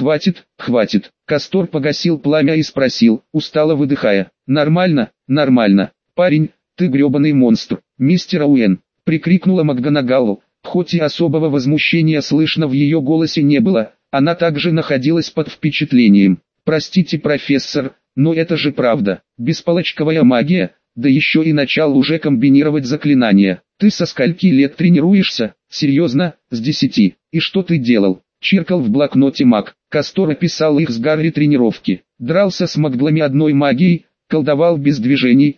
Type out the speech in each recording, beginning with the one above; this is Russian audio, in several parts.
хватит, хватит. Кастор погасил пламя и спросил, устало выдыхая. Нормально, нормально. Парень, ты гребаный монстр. Мистер Уэн, прикрикнула МакГонагалл. Хоть и особого возмущения слышно в ее голосе не было, она также находилась под впечатлением. Простите, профессор, но это же правда. Бесполочковая магия, да еще и начал уже комбинировать заклинания. Ты со скольки лет тренируешься? Серьезно, с 10. И что ты делал? Чиркал в блокноте маг. Кастор описал их с Гарри тренировки. Дрался с маглами одной магией, колдовал без движений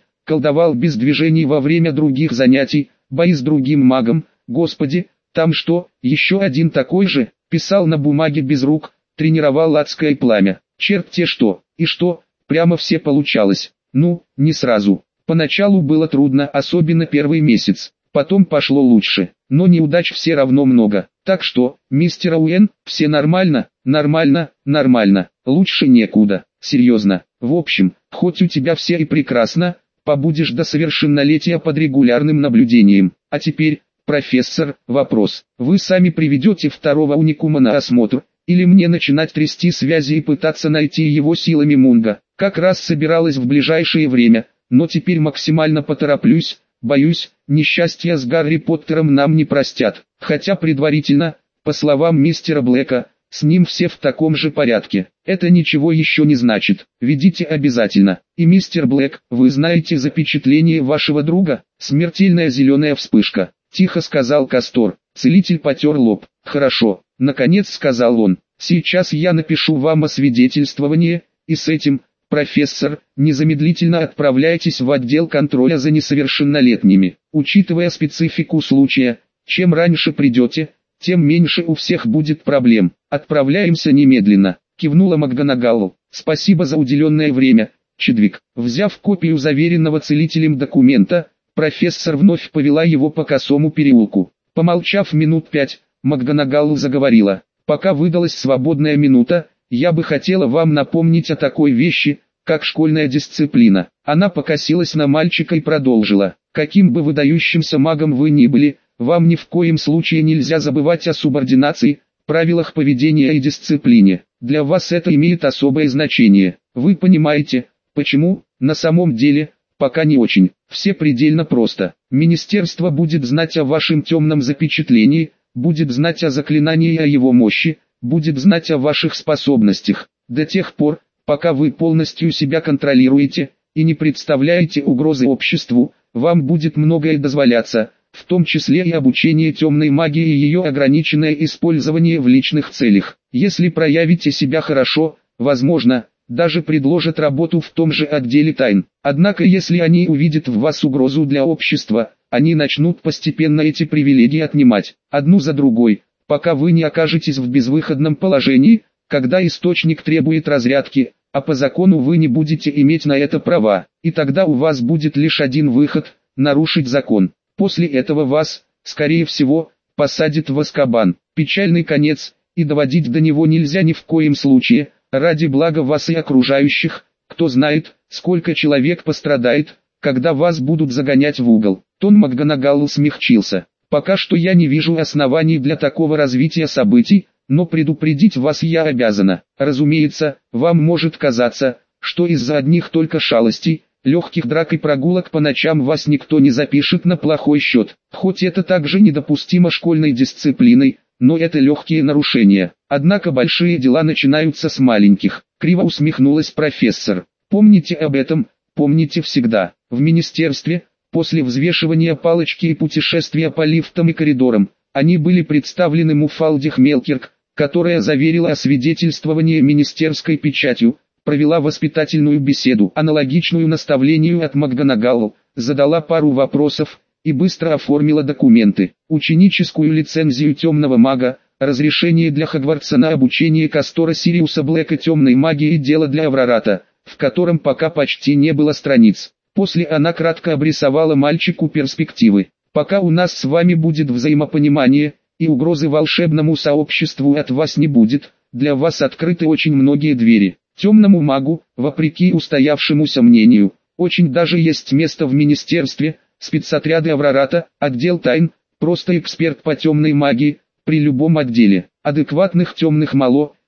во время других занятий, бои с другим магом. Господи, там что, еще один такой же? Писал на бумаге без рук, тренировал адское пламя. Черт-те что, и что, прямо все получалось. Ну, не сразу. Поначалу было трудно, особенно первый месяц. Потом пошло лучше, но неудач все равно много. Так что, мистер Уэн, все нормально, нормально, нормально, лучше некуда, серьезно. В общем, хоть у тебя все и прекрасно, побудешь до совершеннолетия под регулярным наблюдением. А теперь, профессор, вопрос. Вы сами приведете второго уникума на осмотр, или мне начинать трясти связи и пытаться найти его силами Мунга? Как раз собиралась в ближайшее время, но теперь максимально потороплюсь. Боюсь, несчастья с Гарри Поттером нам не простят. Хотя предварительно, по словам мистера Блэка, с ним все в таком же порядке. Это ничего еще не значит. Ведите обязательно. И мистер Блэк, вы знаете запечатление вашего друга? Смертельная зеленая вспышка. Тихо сказал Кастор. Целитель потер лоб. Хорошо, наконец сказал он. Сейчас я напишу вам освидетельствование, и с этим... Профессор, незамедлительно отправляйтесь в отдел контроля за несовершеннолетними. Учитывая специфику случая, чем раньше придете, тем меньше у всех будет проблем. Отправляемся немедленно, кивнула МакГонагалл. Спасибо за уделенное время, Чедвик. Взяв копию заверенного целителем документа, профессор вновь повела его по косому переулку. Помолчав минут 5, МакГонагалл заговорила. Пока выдалась свободная минута, я бы хотела вам напомнить о такой вещи, как школьная дисциплина. Она покосилась на мальчика и продолжила. Каким бы выдающимся магом вы ни были, вам ни в коем случае нельзя забывать о субординации, правилах поведения и дисциплине. Для вас это имеет особое значение. Вы понимаете, почему? На самом деле, пока не очень. Все предельно просто. Министерство будет знать о вашем темном запечатлении, будет знать о заклинании и о его мощи, будет знать о ваших способностях, до тех пор, пока вы полностью себя контролируете, и не представляете угрозы обществу, вам будет многое дозволяться, в том числе и обучение темной магии и ее ограниченное использование в личных целях. Если проявите себя хорошо, возможно, даже предложат работу в том же отделе тайн. Однако если они увидят в вас угрозу для общества, они начнут постепенно эти привилегии отнимать, одну за другой, пока вы не окажетесь в безвыходном положении, когда источник требует разрядки, а по закону вы не будете иметь на это права, и тогда у вас будет лишь один выход – нарушить закон. После этого вас, скорее всего, посадят в Азкабан. Печальный конец, и доводить до него нельзя ни в коем случае, ради блага вас и окружающих, кто знает, сколько человек пострадает, когда вас будут загонять в угол. Тон МакГонагалл смягчился. Пока что я не вижу оснований для такого развития событий, но предупредить вас я обязана. Разумеется, вам может казаться, что из-за одних только шалостей, легких драк и прогулок по ночам вас никто не запишет на плохой счет. Хоть это также недопустимо школьной дисциплиной, но это легкие нарушения. Однако большие дела начинаются с маленьких. Криво усмехнулась профессор. Помните об этом, помните всегда. В министерстве, после взвешивания палочки и путешествия по лифтам и коридорам, они были представлены Муфалде Хмелкирк, которая заверила освидетельствование министерской печатью, провела воспитательную беседу, аналогичную наставлению от МакГонагалл, задала пару вопросов и быстро оформила документы, ученическую лицензию темного мага, разрешение для Хогвартса на обучение Кастора Сириуса Блэка темной магии и дело для Аврората, в котором пока почти не было страниц. После она кратко обрисовала мальчику перспективы. Пока у нас с вами будет взаимопонимание, и угрозы волшебному сообществу от вас не будет, для вас открыты очень многие двери. Темному магу, вопреки устоявшемуся мнению, очень даже есть место в министерстве, спецотряды Аврората, отдел тайн, просто эксперт по темной магии, при любом отделе. Адекватных темных мало,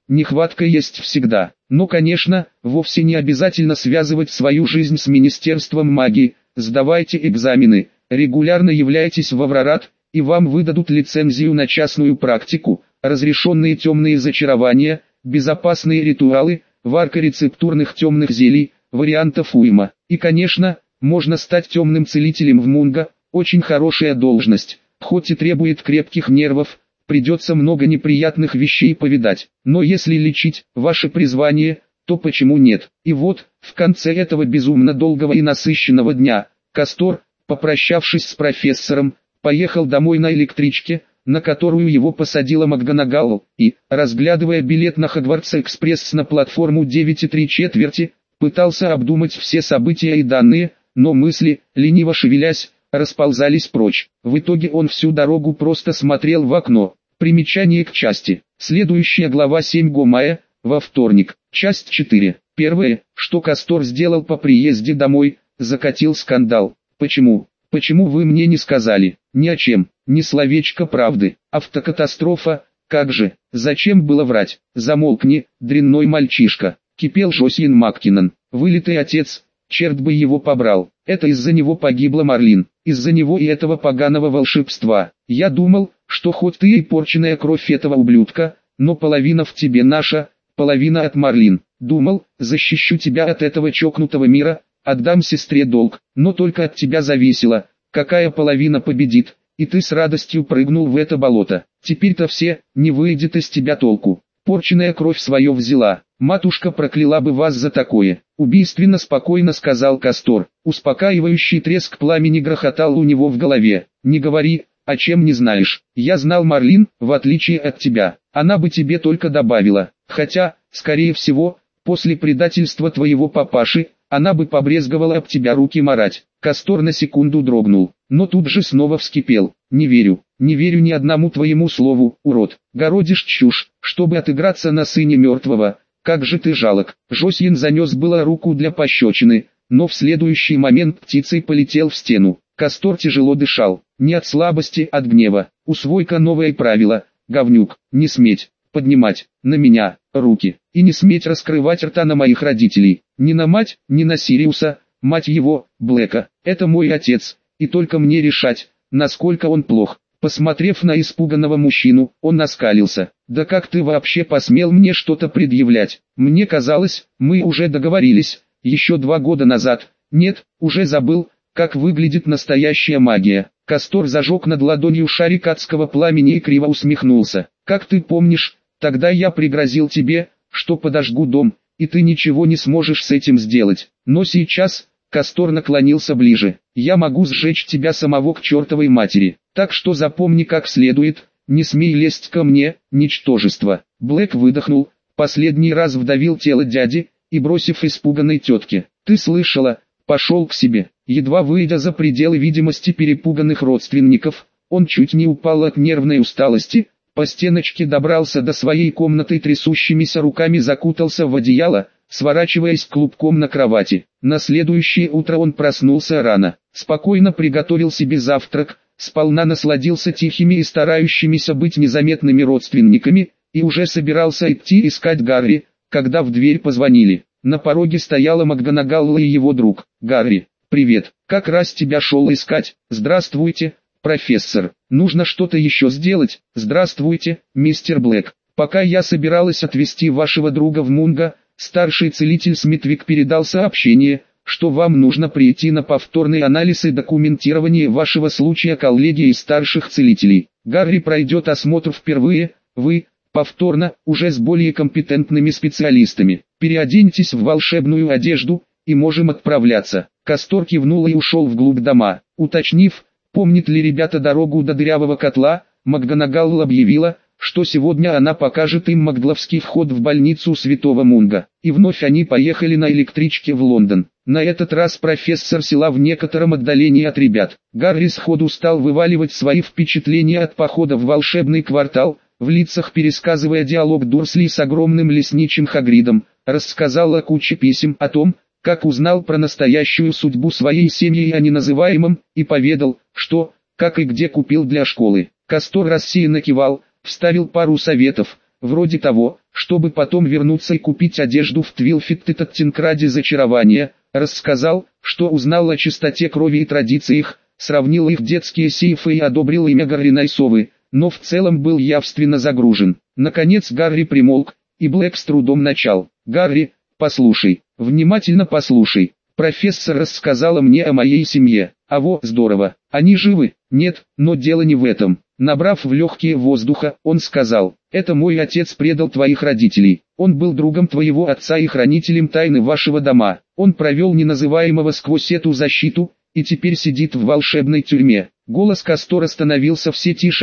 нехватка есть всегда. Но, конечно, вовсе не обязательно связывать свою жизнь с Министерством магии. Сдавайте экзамены, регулярно являйтесь в Аврорат, и вам выдадут лицензию на частную практику, разрешенные темные зачарования, безопасные ритуалы, варка рецептурных темных зелий, вариантов уйма. И, конечно, можно стать темным целителем в Мунго, очень хорошая должность, хоть и требует крепких нервов, придется много неприятных вещей повидать. Но если лечить ваше призвание, то почему нет? И вот, в конце этого безумно долгого и насыщенного дня, Кастор, попрощавшись с профессором, поехал домой на электричке, на которую его посадила МакГонагал, и, разглядывая билет на Хогвартс-экспресс на платформу 9,3, пытался обдумать все события и данные, но мысли, лениво шевелясь, расползались прочь. В итоге он всю дорогу просто смотрел в окно. Примечание к части. Следующая глава 7 мая, во вторник. Часть 4. Первое, что Кастор сделал по приезде домой, закатил скандал. Почему? Почему вы мне не сказали? Ни о чем, ни словечко правды. Автокатастрофа, как же, зачем было врать? Замолкни, дрянной мальчишка. Кипел Жосьен Маккинон. Вылитый отец, черт бы его побрал. Это из-за него погибла Марлин. Из-за него и этого поганого волшебства. Я думал, что хоть ты и порченная кровь этого ублюдка, но половина в тебе наша, половина от Марлин. Думал, защищу тебя от этого чокнутого мира, отдам сестре долг, но только от тебя зависело, какая половина победит, и ты с радостью прыгнул в это болото. Теперь-то все, не выйдет из тебя толку. Порченная кровь свое взяла, матушка прокляла бы вас за такое. Убийственно спокойно сказал Кастор. Успокаивающий треск пламени грохотал у него в голове. Не говори, о чем не знаешь. Я знал Марлин, в отличие от тебя. Она бы тебе только добавила. Хотя, скорее всего, после предательства твоего папаши, она бы побрезговала об тебя руки марать. Кастор на секунду дрогнул, но тут же снова вскипел. Не верю ни одному твоему слову, урод. Городишь чушь, чтобы отыграться на сыне мертвого. Как же ты жалок. Жосьен занес было руку для пощечины, но в следующий момент птицей полетел в стену. Кастор тяжело дышал, не от слабости, от гнева. Усвой-ка новое правило, говнюк, не сметь поднимать на меня руки, и не сметь раскрывать рта на моих родителей, ни на мать, ни на Сириуса, мать его, Блэка. Это мой отец, и только мне решать, насколько он плох. Посмотрев на испуганного мужчину, он оскалился. «Да как ты вообще посмел мне что-то предъявлять? Мне казалось, мы уже договорились, еще 2 года назад. Нет, уже забыл, как выглядит настоящая магия». Кастор зажег над ладонью шарик адского пламени и криво усмехнулся. «Как ты помнишь, тогда я пригрозил тебе, что подожгу дом, и ты ничего не сможешь с этим сделать. Но сейчас...» Кастор наклонился ближе. «Я могу сжечь тебя самого к чертовой матери. Так что запомни как следует, не смей лезть ко мне, ничтожество». Блэк выдохнул, последний раз вдавил тело дяди, и бросив испуганной тетке: «Ты слышала?» Пошел к себе. Едва выйдя за пределы видимости перепуганных родственников, он чуть не упал от нервной усталости, по стеночке добрался до своей комнаты, трясущимися руками закутался в одеяло, сворачиваясь клубком на кровати. На следующее утро он проснулся рано, спокойно приготовил себе завтрак, сполна насладился тихими и старающимися быть незаметными родственниками, и уже собирался идти искать Гарри, когда в дверь позвонили. На пороге стояла МакГонагал и его друг. «Гарри, привет, как раз тебя шел искать». «Здравствуйте, профессор, нужно что-то еще сделать?» «Здравствуйте, мистер Блэк. Пока я собиралась отвезти вашего друга в Мунго, старший целитель Смитвик передал сообщение, что вам нужно прийти на повторный анализ и документирование вашего случая коллегии старших целителей. Гарри пройдет осмотр впервые, вы, повторно, уже с более компетентными специалистами. Переоденьтесь в волшебную одежду, и можем отправляться». Кастор кивнул и ушел вглубь дома. Уточнив, помнит ли ребята дорогу до дырявого котла, МакГонагал объявила, что сегодня она покажет им Магдловский вход в больницу Святого Мунго. И вновь они поехали на электричке в Лондон. На этот раз профессор села в некотором отдалении от ребят. Гарри сходу стал вываливать свои впечатления от похода в волшебный квартал, в лицах пересказывая диалог Дурсли с огромным лесничим Хагридом, рассказал о куче писем о том, как узнал про настоящую судьбу своей семьи о неназываемом, и поведал, что, как и где купил для школы. Кастор рассеянно кивал, вставил пару советов, вроде того, чтобы потом вернуться и купить одежду в Твилфиттеттинкраде зачарования, рассказал, что узнал о чистоте крови и традициях, сравнил их детские сейфы и одобрил имя Гарриной совы, но в целом был явственно загружен. Наконец Гарри примолк, и Блэк с трудом начал. «Гарри, послушай, внимательно послушай. Профессор рассказала мне о моей семье. А во, здорово. Они живы? Нет, но дело не в этом». Набрав в легкие воздуха, он сказал: «Это мой отец предал твоих родителей. Он был другом твоего отца и хранителем тайны вашего дома. Он провел неназываемого сквозь эту защиту, и теперь сидит в волшебной тюрьме». Голос Кастора становился все тише,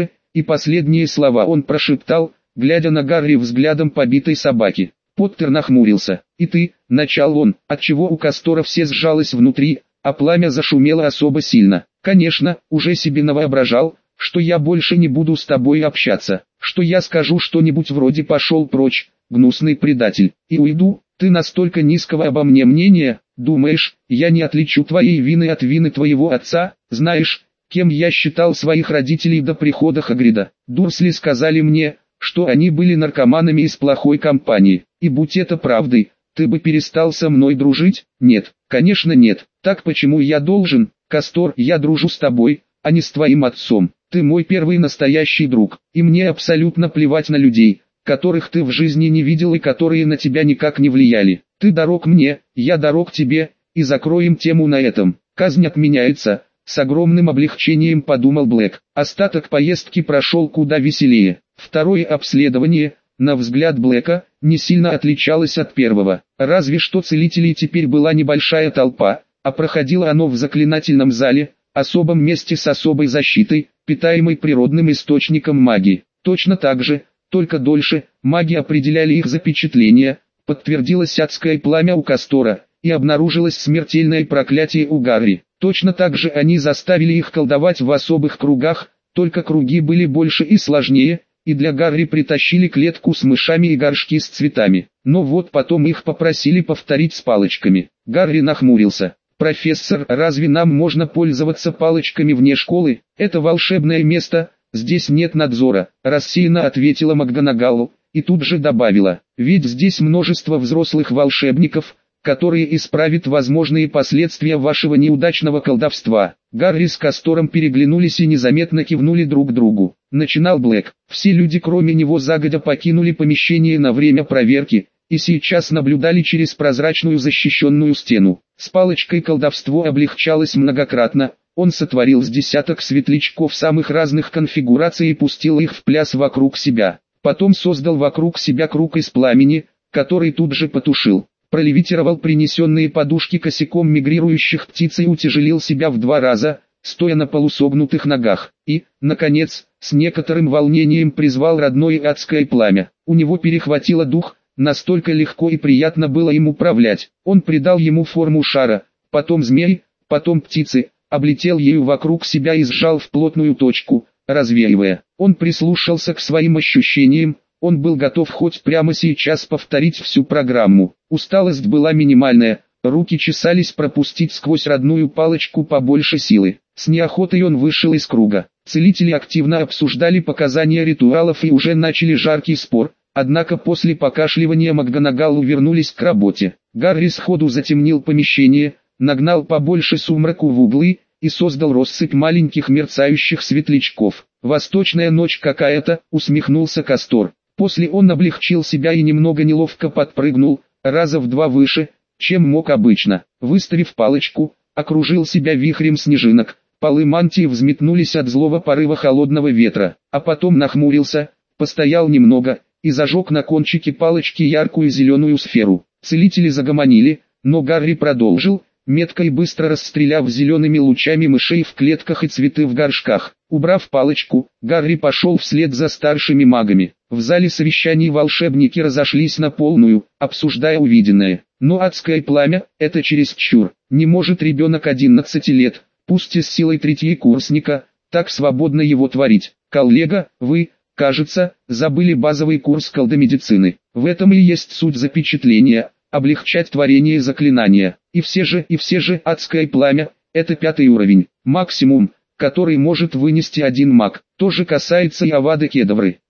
и последние слова он прошептал, глядя на Гарри взглядом побитой собаки. Поттер нахмурился. «И ты», — начал он, отчего у Кастора все сжалось внутри, а пламя зашумело особо сильно. «Конечно, уже себе навоображал, что я больше не буду с тобой общаться, что я скажу что-нибудь вроде «пошел прочь, гнусный предатель», и уйду. Ты настолько низкого обо мне мнения, думаешь, я не отличу твоей вины от вины твоего отца? Знаешь, кем я считал своих родителей до прихода Хагрида? Дурсли сказали мне, что они были наркоманами из плохой компании, и будь это правдой, ты бы перестал со мной дружить? Нет, конечно нет. Так почему я должен? Кастор, я дружу с тобой, а не с твоим отцом. Ты мой первый настоящий друг, и мне абсолютно плевать на людей, которых ты в жизни не видел и которые на тебя никак не влияли. Ты дорог мне, я дорог тебе, и закроем тему на этом. Казнь отменяется. С огромным облегчением подумал Блэк. Остаток поездки прошел куда веселее. Второе обследование, на взгляд Блэка, не сильно отличалось от первого. Разве что целителей теперь была небольшая толпа, а проходило оно в заклинательном зале, особом месте с особой защитой, питаемой природным источником магии. Точно так же, только дольше, маги определяли их запечатление, подтвердилось адское пламя у Кастора, и обнаружилось смертельное проклятие у Гарри. Точно так же они заставили их колдовать в особых кругах, только круги были больше и сложнее, и для Гарри притащили клетку с мышами и горшки с цветами. Но вот потом их попросили повторить с палочками. Гарри нахмурился. «Профессор, разве нам можно пользоваться палочками вне школы? Это волшебное место, здесь нет надзора», рассеянно ответила МакГонагалл, и тут же добавила: «Ведь здесь множество взрослых волшебников, которые исправят возможные последствия вашего неудачного колдовства». Гарри с Кастором переглянулись и незаметно кивнули друг другу. Начинал Блэк. Все люди кроме него загодя покинули помещение на время проверки, и сейчас наблюдали через прозрачную защищенную стену. С палочкой колдовство облегчалось многократно, он сотворил с десяток светлячков самых разных конфигураций и пустил их в пляс вокруг себя. Потом создал вокруг себя круг из пламени, который тут же потушил. Пролевитировал принесенные подушки косяком мигрирующих птиц и утяжелил себя в 2 раза, стоя на полусогнутых ногах. И, наконец, с некоторым волнением призвал родное адское пламя. У него перехватило дух, настолько легко и приятно было им управлять. Он придал ему форму шара, потом змей, потом птицы, облетел ею вокруг себя и сжал в плотную точку, развеивая. Он прислушался к своим ощущениям, он был готов хоть прямо сейчас повторить всю программу. Усталость была минимальная, руки чесались пропустить сквозь родную палочку побольше силы. С неохотой он вышел из круга. Целители активно обсуждали показания ритуалов и уже начали жаркий спор, однако после покашливания МакГонагалл вернулись к работе. Гарри сходу затемнил помещение, нагнал побольше сумраку в углы и создал россыпь маленьких мерцающих светлячков. «Восточная ночь какая-то», усмехнулся Кастор. После он облегчил себя и немного неловко подпрыгнул, раза в 2 выше, чем мог обычно. Выставив палочку, окружил себя вихрем снежинок. Полы мантии взметнулись от злого порыва холодного ветра, а потом нахмурился, постоял немного и зажег на кончике палочки яркую зеленую сферу. Целители загомонили, но Гарри продолжил, метко и быстро расстреляв зелеными лучами мышей в клетках и цветы в горшках. Убрав палочку, Гарри пошел вслед за старшими магами. В зале совещаний волшебники разошлись на полную, обсуждая увиденное. Но адское пламя – это чересчур. Не может ребенок 11 лет, пусть и с силой третьекурсника, так свободно его творить. Коллега, вы, кажется, забыли базовый курс колдомедицины. В этом и есть суть запечатления, облегчать творение заклинания. И все же адское пламя – это 5-й уровень, максимум, который может вынести один маг. То же касается и Авады Кедавры.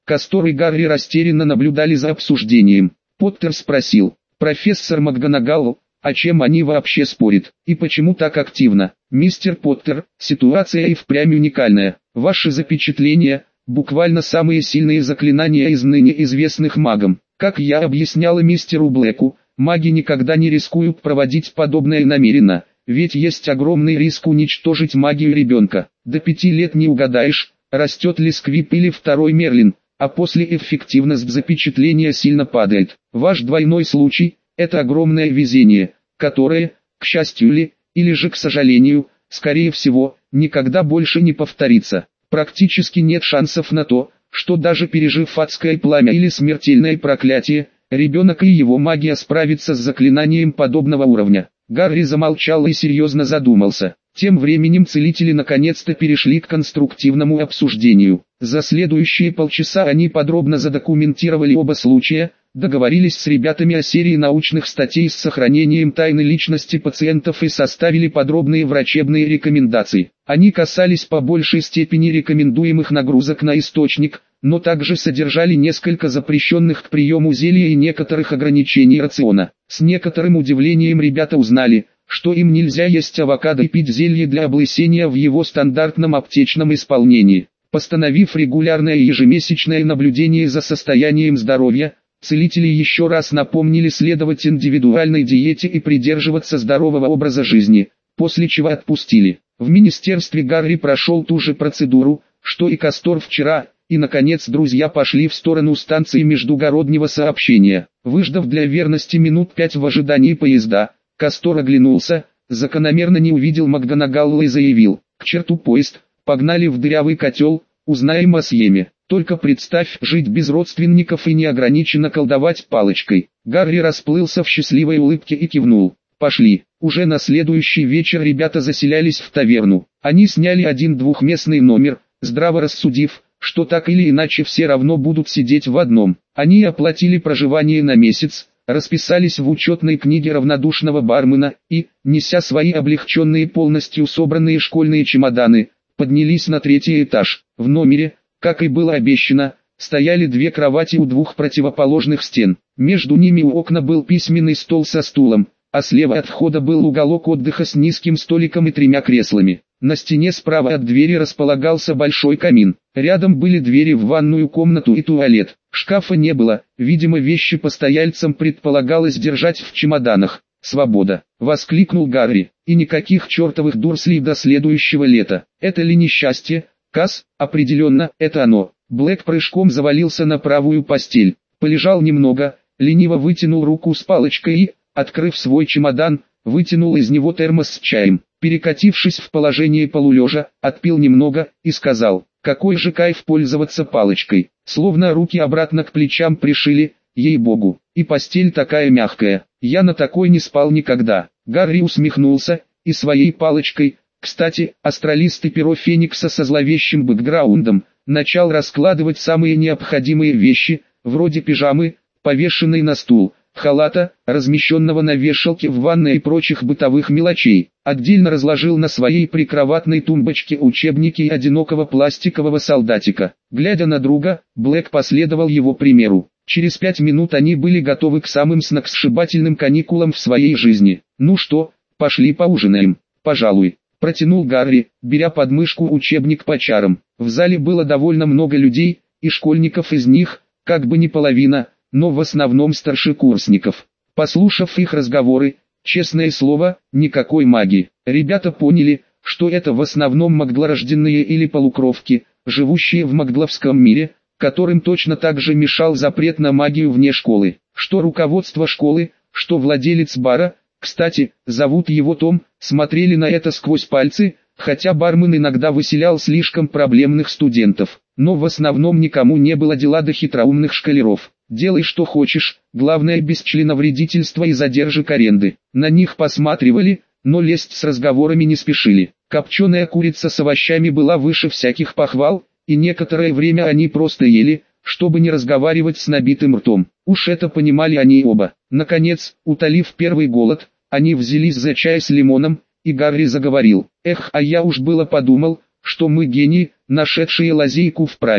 Кастор и Гарри растерянно наблюдали за обсуждением. Поттер спросил: «Профессор МакГонагалл, о чем они вообще спорят, и почему так активно?» «Мистер Поттер, ситуация и впрямь уникальная. Ваши запечатления – буквально самые сильные заклинания из ныне известных магам. Как я объясняла мистеру Блэку, маги никогда не рискуют проводить подобное намеренно, ведь есть огромный риск уничтожить магию ребенка. До 5 лет не угадаешь, растет ли Сквиб или второй Мерлин, а после эффективность запечатления сильно падает. Ваш двойной случай – это огромное везение, которое, к счастью ли, или же к сожалению, скорее всего, никогда больше не повторится. Практически нет шансов на то, что даже пережив адское пламя или смертельное проклятие, ребенок и его магия справится с заклинанием подобного уровня». Гарри замолчал и серьезно задумался. Тем временем целители наконец-то перешли к конструктивному обсуждению. За следующие полчаса они подробно задокументировали оба случая, договорились с ребятами о серии научных статей с сохранением тайны личности пациентов и составили подробные врачебные рекомендации. Они касались по большей степени рекомендуемых нагрузок на источник, но также содержали несколько запрещенных к приему зелья и некоторых ограничений рациона. С некоторым удивлением ребята узнали, что им нельзя есть авокадо и пить зелье для облысения в его стандартном аптечном исполнении. Постановив регулярное ежемесячное наблюдение за состоянием здоровья, целители еще раз напомнили следовать индивидуальной диете и придерживаться здорового образа жизни, после чего отпустили. В министерстве Гарри прошел ту же процедуру, что и Кастор вчера, и наконец друзья пошли в сторону станции междугороднего сообщения. Выждав для верности минут 5 в ожидании поезда, Кастор оглянулся, закономерно не увидел МакГонагалла и заявил: «К черту поезд, погнали в дырявый котел, узнаем о съеме. Только представь жить без родственников и неограниченно колдовать палочкой». Гарри расплылся в счастливой улыбке и кивнул. «Пошли». Уже на следующий вечер ребята заселялись в таверну. Они сняли один двухместный номер, здраво рассудив, что так или иначе все равно будут сидеть в одном. Они оплатили проживание на месяц, расписались в учетной книге равнодушного бармена и, неся свои облегченные полностью собранные школьные чемоданы, поднялись на 3-й этаж. В номере, как и было обещано, стояли 2 кровати у 2 противоположных стен. Между ними у окна был письменный стол со стулом, а слева от входа был уголок отдыха с низким столиком и 3 креслами. На стене справа от двери располагался большой камин. Рядом были двери в ванную комнату и туалет. Шкафа не было, видимо вещи постояльцам предполагалось держать в чемоданах. «Свобода!» — воскликнул Гарри. «И никаких чертовых Дурслей до следующего лета. Это ли несчастье, Касс?» «Определенно, это оно». Блэк прыжком завалился на правую постель. Полежал немного, лениво вытянул руку с палочкой и, открыв свой чемодан, вытянул из него термос с чаем. Перекатившись в положение полулежа, отпил немного и сказал: «Какой же кайф пользоваться палочкой, словно руки обратно к плечам пришили, ей-богу, и постель такая мягкая, я на такой не спал никогда». Гарри усмехнулся, и своей палочкой, кстати, астралистый перо Феникса со зловещим бэкграундом, начал раскладывать самые необходимые вещи, вроде пижамы, повешенной на стул, халата, размещенного на вешалке в ванной и прочих бытовых мелочей. Отдельно разложил на своей прикроватной тумбочке учебники и одинокого пластикового солдатика. Глядя на друга, Блэк последовал его примеру. Через 5 минут они были готовы к самым сногсшибательным каникулам в своей жизни. «Ну что, пошли поужинаем?» «Пожалуй», — протянул Гарри, беря под мышку учебник по чарам. В зале было довольно много людей, и школьников из них, как бы не половина, но в основном старшекурсников. Послушав их разговоры, честное слово, никакой магии. Ребята поняли, что это в основном маглорожденные или полукровки, живущие в магловском мире, которым точно так же мешал запрет на магию вне школы. Что руководство школы, что владелец бара, кстати, зовут его Том, смотрели на это сквозь пальцы, хотя бармен иногда выселял слишком проблемных студентов. Но в основном никому не было дела до хитроумных школяров. Делай что хочешь, главное без членовредительства и задержек аренды. На них посматривали, но лезть с разговорами не спешили. Копченая курица с овощами была выше всяких похвал, и некоторое время они просто ели, чтобы не разговаривать с набитым ртом. Уж это понимали они оба. Наконец, утолив первый голод, они взялись за чай с лимоном, и Гарри заговорил: «Эх, а я уж было подумал, что мы гении, нашедшие лазейку в правилах.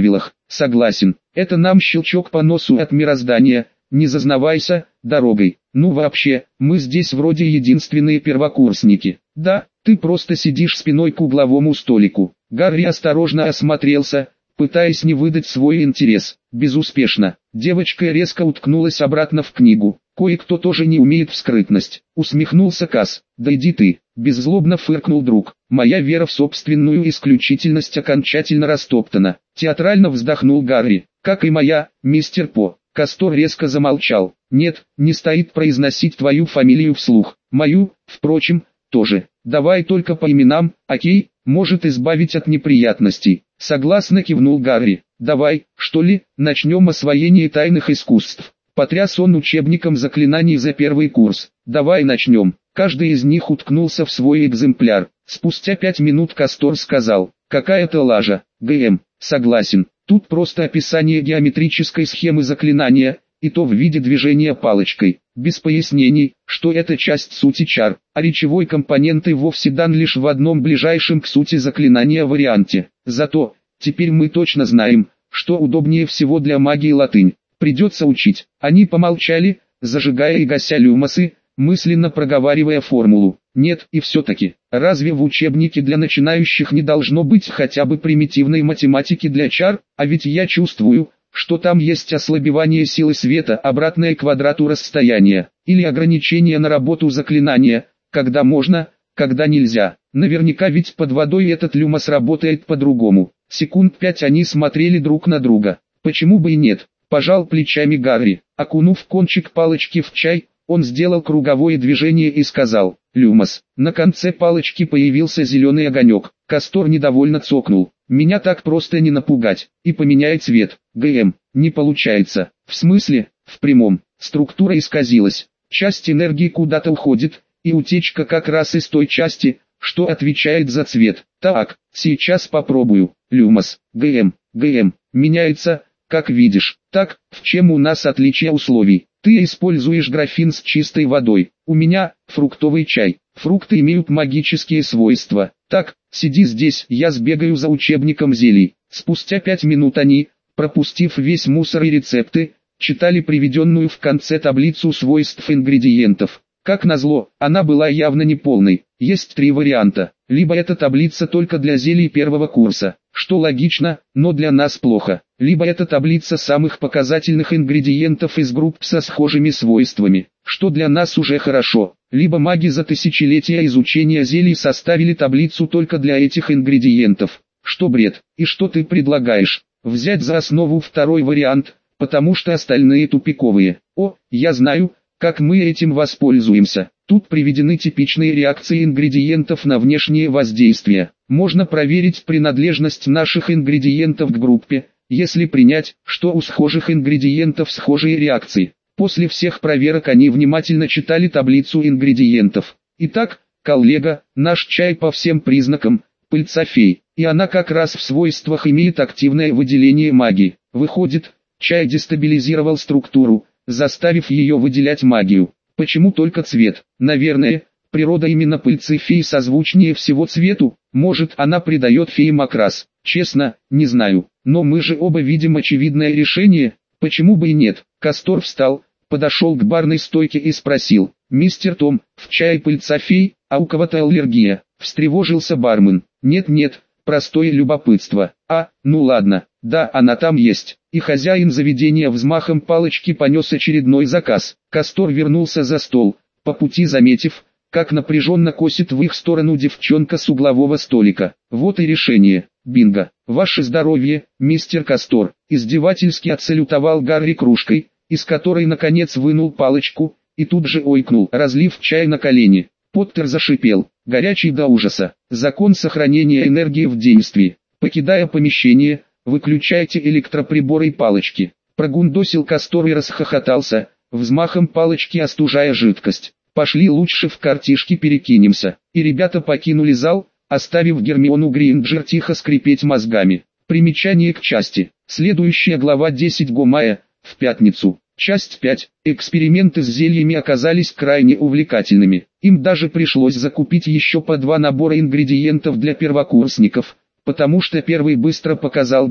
согласен. Это нам щелчок по носу от мироздания, не зазнавайся, дорогой. Ну вообще, мы здесь вроде единственные первокурсники. Да, ты просто сидишь спиной к угловому столику. Гарри осторожно осмотрелся, пытаясь не выдать свой интерес. Безуспешно. Девочка резко уткнулась обратно в книгу. Кое-кто тоже не умеет в скрытность. Усмехнулся Кас. Да иди ты. Беззлобно фыркнул друг. Моя вера в собственную исключительность окончательно растоптана. Театрально вздохнул Гарри. Как и моя, мистер По. Кастор резко замолчал. Нет, не стоит произносить твою фамилию вслух. Мою, впрочем, тоже. Давай только по именам, окей? Может избавить от неприятностей. Согласно кивнул Гарри. Давай, что ли, начнем освоение тайных искусств. Потряс он учебником заклинаний за первый курс. Давай начнем. Каждый из них уткнулся в свой экземпляр. Спустя 5 минут Кастор сказал. Какая-то лажа. ГМ, согласен. Тут просто описание геометрической схемы заклинания, и то в виде движения палочкой. Без пояснений, что это часть сути чар, а речевой компонент и вовсе дан лишь в одном ближайшем к сути заклинания варианте. Зато, теперь мы точно знаем, что удобнее всего для магии латынь. Придется учить. Они помолчали, зажигая и гася люмосы, мысленно проговаривая формулу. Нет, и все-таки, разве в учебнике для начинающих не должно быть хотя бы примитивной математики для чар, а ведь я чувствую, что там есть ослабевание силы света, обратное квадрату расстояния, или ограничение на работу заклинания, когда можно, когда нельзя. Наверняка ведь под водой этот люмос работает по-другому. Секунд 5 они смотрели друг на друга. Почему бы и нет? Пожал плечами Гарри. Окунув кончик палочки в чай, он сделал круговое движение и сказал «Люмос». На конце палочки появился зеленый огонек. Кастор недовольно цокнул. «Меня так просто не напугать. И поменяй цвет. ГМ, не получается». «В смысле?» «В прямом». Структура исказилась. Часть энергии куда-то уходит, и утечка как раз из той части, что отвечает за цвет. Так, сейчас попробую. Люмос, ГМ, меняется, как видишь. Так, в чем у нас отличие условий? Ты используешь графин с чистой водой. У меня фруктовый чай. Фрукты имеют магические свойства. Так, сиди здесь, я сбегаю за учебником зелий. Спустя 5 минут они, пропустив весь мусор и рецепты, читали приведенную в конце таблицу свойств ингредиентов. Как назло, она была явно неполной. Есть 3 варианта. Либо эта таблица только для зелий первого курса, что логично, но для нас плохо. Либо это таблица самых показательных ингредиентов из групп со схожими свойствами, что для нас уже хорошо. Либо маги за тысячелетия изучения зелий составили таблицу только для этих ингредиентов. Что бред, и что ты предлагаешь? Взять за основу второй вариант, потому что остальные тупиковые. О, я знаю, как мы этим воспользуемся. Тут приведены типичные реакции ингредиентов на внешние воздействия. Можно проверить принадлежность наших ингредиентов к группе, если принять, что у схожих ингредиентов схожие реакции. После всех проверок они внимательно читали таблицу ингредиентов. Итак, коллега, наш чай по всем признакам – пыльца фей, и она как раз в свойствах имеет активное выделение магии. Выходит, чай дестабилизировал структуру, заставив ее выделять магию. Почему только цвет? Наверное, природа именно пыльцы фей созвучнее всего цвету, может она придает феям окрас. Честно, не знаю, но мы же оба видим очевидное решение, почему бы и нет. Кастор встал, подошел к барной стойке и спросил: «Мистер Том, в чай пыльца фей, а у кого-то аллергия?» Встревожился бармен. «Нет, простое любопытство». «А, ну ладно, да, она там есть». И хозяин заведения взмахом палочки понес очередной заказ. Кастор вернулся за стол, по пути заметив, как напряженно косит в их сторону девчонка с углового столика. «Вот и решение. Бинго. Ваше здоровье, мистер Кастор». Издевательски отсалютовал Гарри кружкой, из которой наконец вынул палочку, и тут же ойкнул, разлив чай на колени. Поттер зашипел, горячий до ужаса. Закон сохранения энергии в действии. Покидая помещение, выключайте электроприборы и палочки. Прогундосил Кастор и расхохотался, взмахом палочки остужая жидкость. Пошли лучше в картишки перекинемся. И ребята покинули зал, оставив Гермиону Грейнджер тихо скрипеть мозгами. Примечание к части. Следующая глава 10 мая, в пятницу. Часть 5. Эксперименты с зельями оказались крайне увлекательными. Им даже пришлось закупить еще по 2 набора ингредиентов для первокурсников, потому что первый быстро показал дно.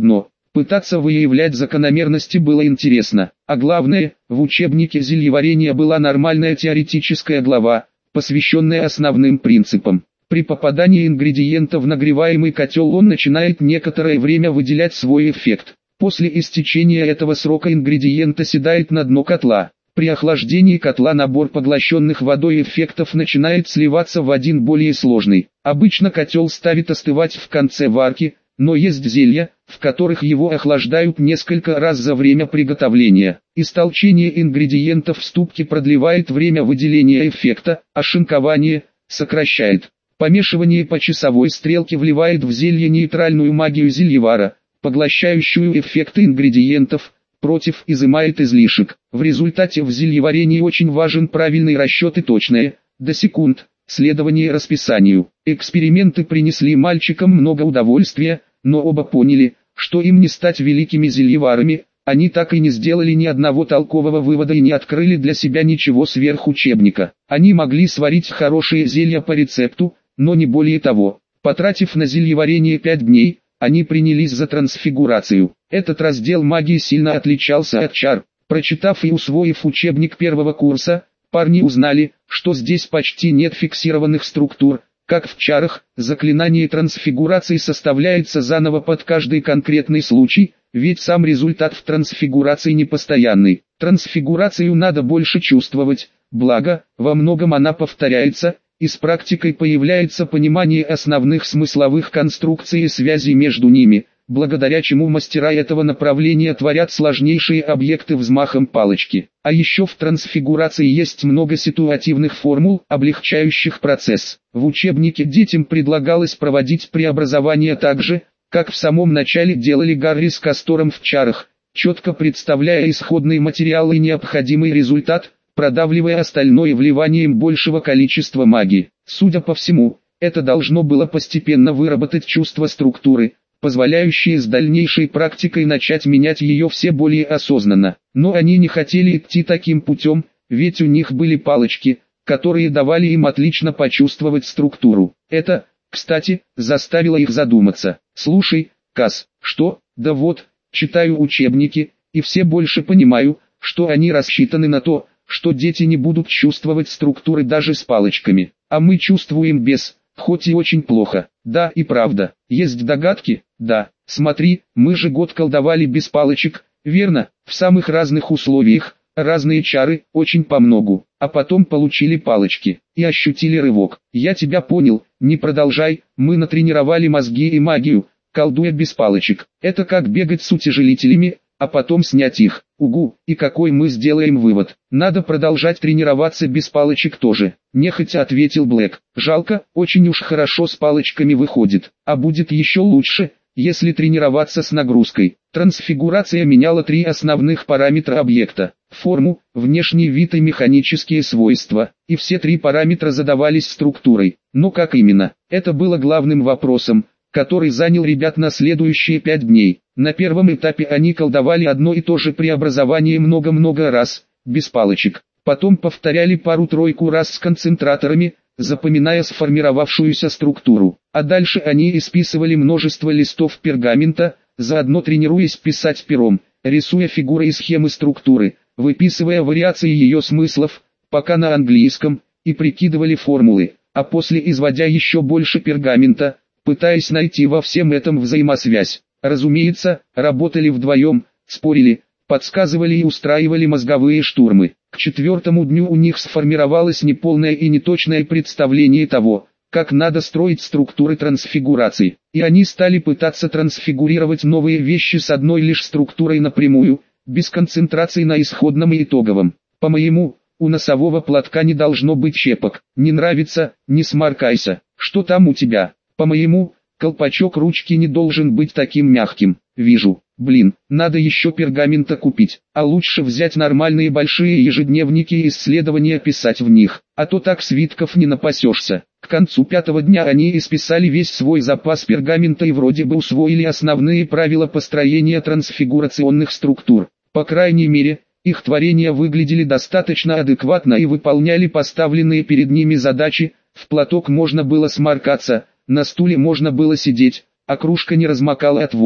Пытаться выявлять закономерности было интересно, а главное, в учебнике зельеварения была нормальная теоретическая глава, посвященная основным принципам. При попадании ингредиента в нагреваемый котел он начинает некоторое время выделять свой эффект. После истечения этого срока ингредиент оседает на дно котла. При охлаждении котла набор поглощенных водой эффектов начинает сливаться в один более сложный. Обычно котел ставят остывать в конце варки, но есть зелья, в которых его охлаждают несколько раз за время приготовления. Истолчение ингредиентов в ступке продлевает время выделения эффекта, а шинкование сокращает. Помешивание по часовой стрелке вливает в зелье нейтральную магию зельевара, поглощающую эффекты ингредиентов, против изымает излишек. В результате в зельеварении очень важен правильный расчет и точное, до секунд, следование расписанию. Эксперименты принесли мальчикам много удовольствия, но оба поняли, что им не стать великими зельеварами. Они так и не сделали ни одного толкового вывода и не открыли для себя ничего сверх учебника. Они могли сварить хорошие зелья по рецепту, но не более того. Потратив на зельеварение 5 дней, они принялись за трансфигурацию. Этот раздел магии сильно отличался от чар. Прочитав и усвоив учебник первого курса, парни узнали, что здесь почти нет фиксированных структур. Как в чарах, заклинание трансфигурации составляется заново под каждый конкретный случай, ведь сам результат в трансфигурации непостоянный. Трансфигурацию надо больше чувствовать, благо, во многом она повторяется, и с практикой появляется понимание основных смысловых конструкций и связей между ними, благодаря чему мастера этого направления творят сложнейшие объекты взмахом палочки. А еще в трансфигурации есть много ситуативных формул, облегчающих процесс. В учебнике детям предлагалось проводить преобразование так же, как в самом начале делали Гарри с Кастором в чарах, четко представляя исходный материал и необходимый результат, продавливая остальное вливанием большего количества магии. Судя по всему, это должно было постепенно выработать чувство структуры, позволяющие с дальнейшей практикой начать менять ее все более осознанно. Но они не хотели идти таким путем, ведь у них были палочки, которые давали им отлично почувствовать структуру. Это, кстати, заставило их задуматься. «Слушай, Кас, что? Да вот, читаю учебники, и все больше понимаю, что они рассчитаны на то, что дети не будут чувствовать структуры даже с палочками, а мы чувствуем без, хоть и очень плохо. Да, и правда, есть догадки? Да, смотри, мы же год колдовали без палочек, верно, в самых разных условиях, разные чары, очень помногу, а потом получили палочки, и ощутили рывок. Я тебя понял, не продолжай, мы натренировали мозги и магию, колдуя без палочек. Это как бегать с утяжелителями, а потом снять их. Угу, и какой мы сделаем вывод? Надо продолжать тренироваться без палочек тоже. Нехотя ответил Блэк. Жалко, очень уж хорошо с палочками выходит. А будет еще лучше, если тренироваться с нагрузкой. Трансфигурация меняла 3 основных параметра объекта. Форму, внешний вид и механические свойства. И все 3 параметра задавались структурой. Но как именно? Это было главным вопросом, который занял ребят на следующие 5 дней. На первом этапе они колдовали одно и то же преобразование много-много раз, без палочек. Потом повторяли пару-тройку раз с концентраторами, запоминая сформировавшуюся структуру. А дальше они исписывали множество листов пергамента, заодно тренируясь писать пером, рисуя фигуры и схемы структуры, выписывая вариации ее смыслов, пока на английском, и прикидывали формулы, а после изводя еще больше пергамента, пытаясь найти во всем этом взаимосвязь. Разумеется, работали вдвоем, спорили, подсказывали и устраивали мозговые штурмы. К 4-му дню у них сформировалось неполное и неточное представление того, как надо строить структуры трансфигурации. И они стали пытаться трансфигурировать новые вещи с одной лишь структурой напрямую, без концентрации на исходном и итоговом. По-моему, у носового платка не должно быть щепок. Не нравится, не сморкайся. Что там у тебя? По-моему, колпачок ручки не должен быть таким мягким. Вижу. Блин, надо еще пергамента купить. А лучше взять нормальные большие ежедневники и исследования писать в них. А то так свитков не напасешься. К концу 5-го дня они исписали весь свой запас пергамента и вроде бы усвоили основные правила построения трансфигурационных структур. По крайней мере, их творения выглядели достаточно адекватно и выполняли поставленные перед ними задачи. В платок можно было сморкаться, на стуле можно было сидеть, а кружка не размокала от воды.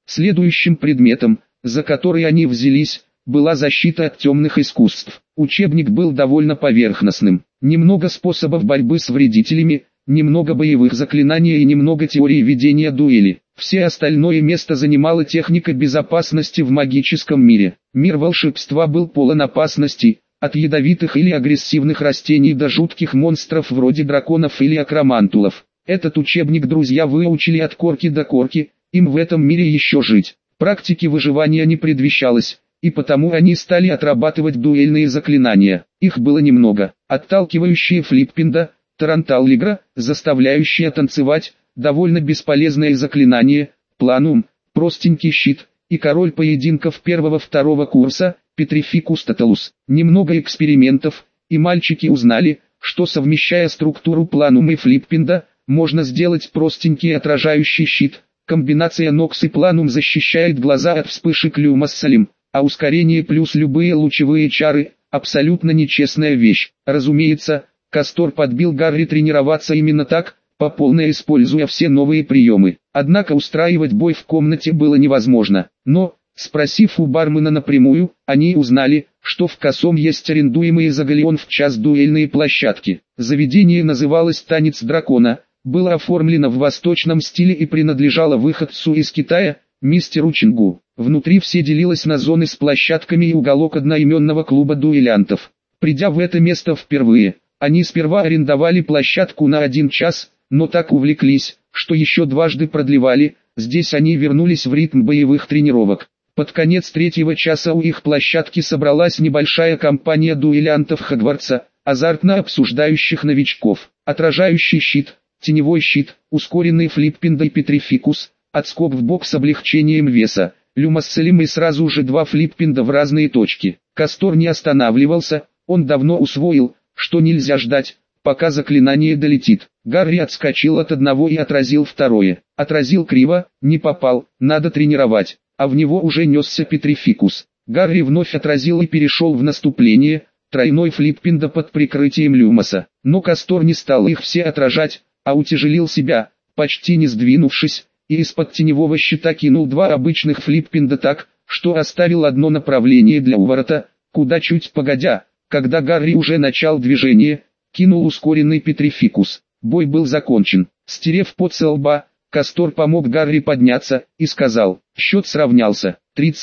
Следующим предметом, за который они взялись, была защита от темных искусств. Учебник был довольно поверхностным. Немного способов борьбы с вредителями, немного боевых заклинаний и немного теории ведения дуэли. Все остальное место занимала техника безопасности в магическом мире. Мир волшебства был полон опасностей, от ядовитых или агрессивных растений до жутких монстров вроде драконов или акромантулов. Этот учебник друзья выучили от корки до корки, им в этом мире еще жить. Практики выживания не предвещалось, и потому они стали отрабатывать дуэльные заклинания. Их было немного. Отталкивающие Флиппинда, Таранталлигра, заставляющие танцевать, довольно бесполезное заклинание, Планум, простенький щит, и король поединков первого-второго курса, Петрификус Тоталус. Немного экспериментов, и мальчики узнали, что совмещая структуру Планума и Флиппинда, можно сделать простенький отражающий щит. Комбинация Нокс и Планум защищает глаза от вспышек Люмассалим, а ускорение плюс любые лучевые чары – абсолютно нечестная вещь. Разумеется, Кастор подбил Гарри тренироваться именно так, по полной используя все новые приемы. Однако устраивать бой в комнате было невозможно. Но, спросив у бармена напрямую, они узнали, что в Косом есть арендуемые за галеон в час дуэльные площадки. Заведение называлось «Танец дракона», было оформлено в восточном стиле и принадлежало выходцу из Китая, мистеру Чингу. Внутри все делилось на зоны с площадками и уголок одноименного клуба дуэлянтов. Придя в это место впервые, они сперва арендовали площадку на 1 час, но так увлеклись, что еще дважды продлевали. Здесь они вернулись в ритм боевых тренировок. Под конец 3-го часа у их площадки собралась небольшая компания дуэлянтов Хогвартса, азартно обсуждающих новичков. Отражающий щит, теневой щит, ускоренный Флиппинда и Петрификус, отскок в бок с облегчением веса, Люмассалим и сразу же 2 Флиппинда в разные точки. Кастор не останавливался, он давно усвоил, что нельзя ждать, пока заклинание долетит. Гарри отскочил от одного и отразил второе. Отразил криво, не попал, надо тренировать, а в него уже несся Петрификус. Гарри вновь отразил и перешел в наступление, тройной Флиппинда под прикрытием Люмаса. Но Кастор не стал их все отражать, а утяжелил себя, почти не сдвинувшись, и из-под теневого щита кинул 2 обычных Флиппинда так, что оставил одно направление для уворота, куда чуть погодя, когда Гарри уже начал движение, кинул ускоренный Петрификус. Бой был закончен. Стерев пот со лба, Кастор помог Гарри подняться и сказал: «Счет сравнялся.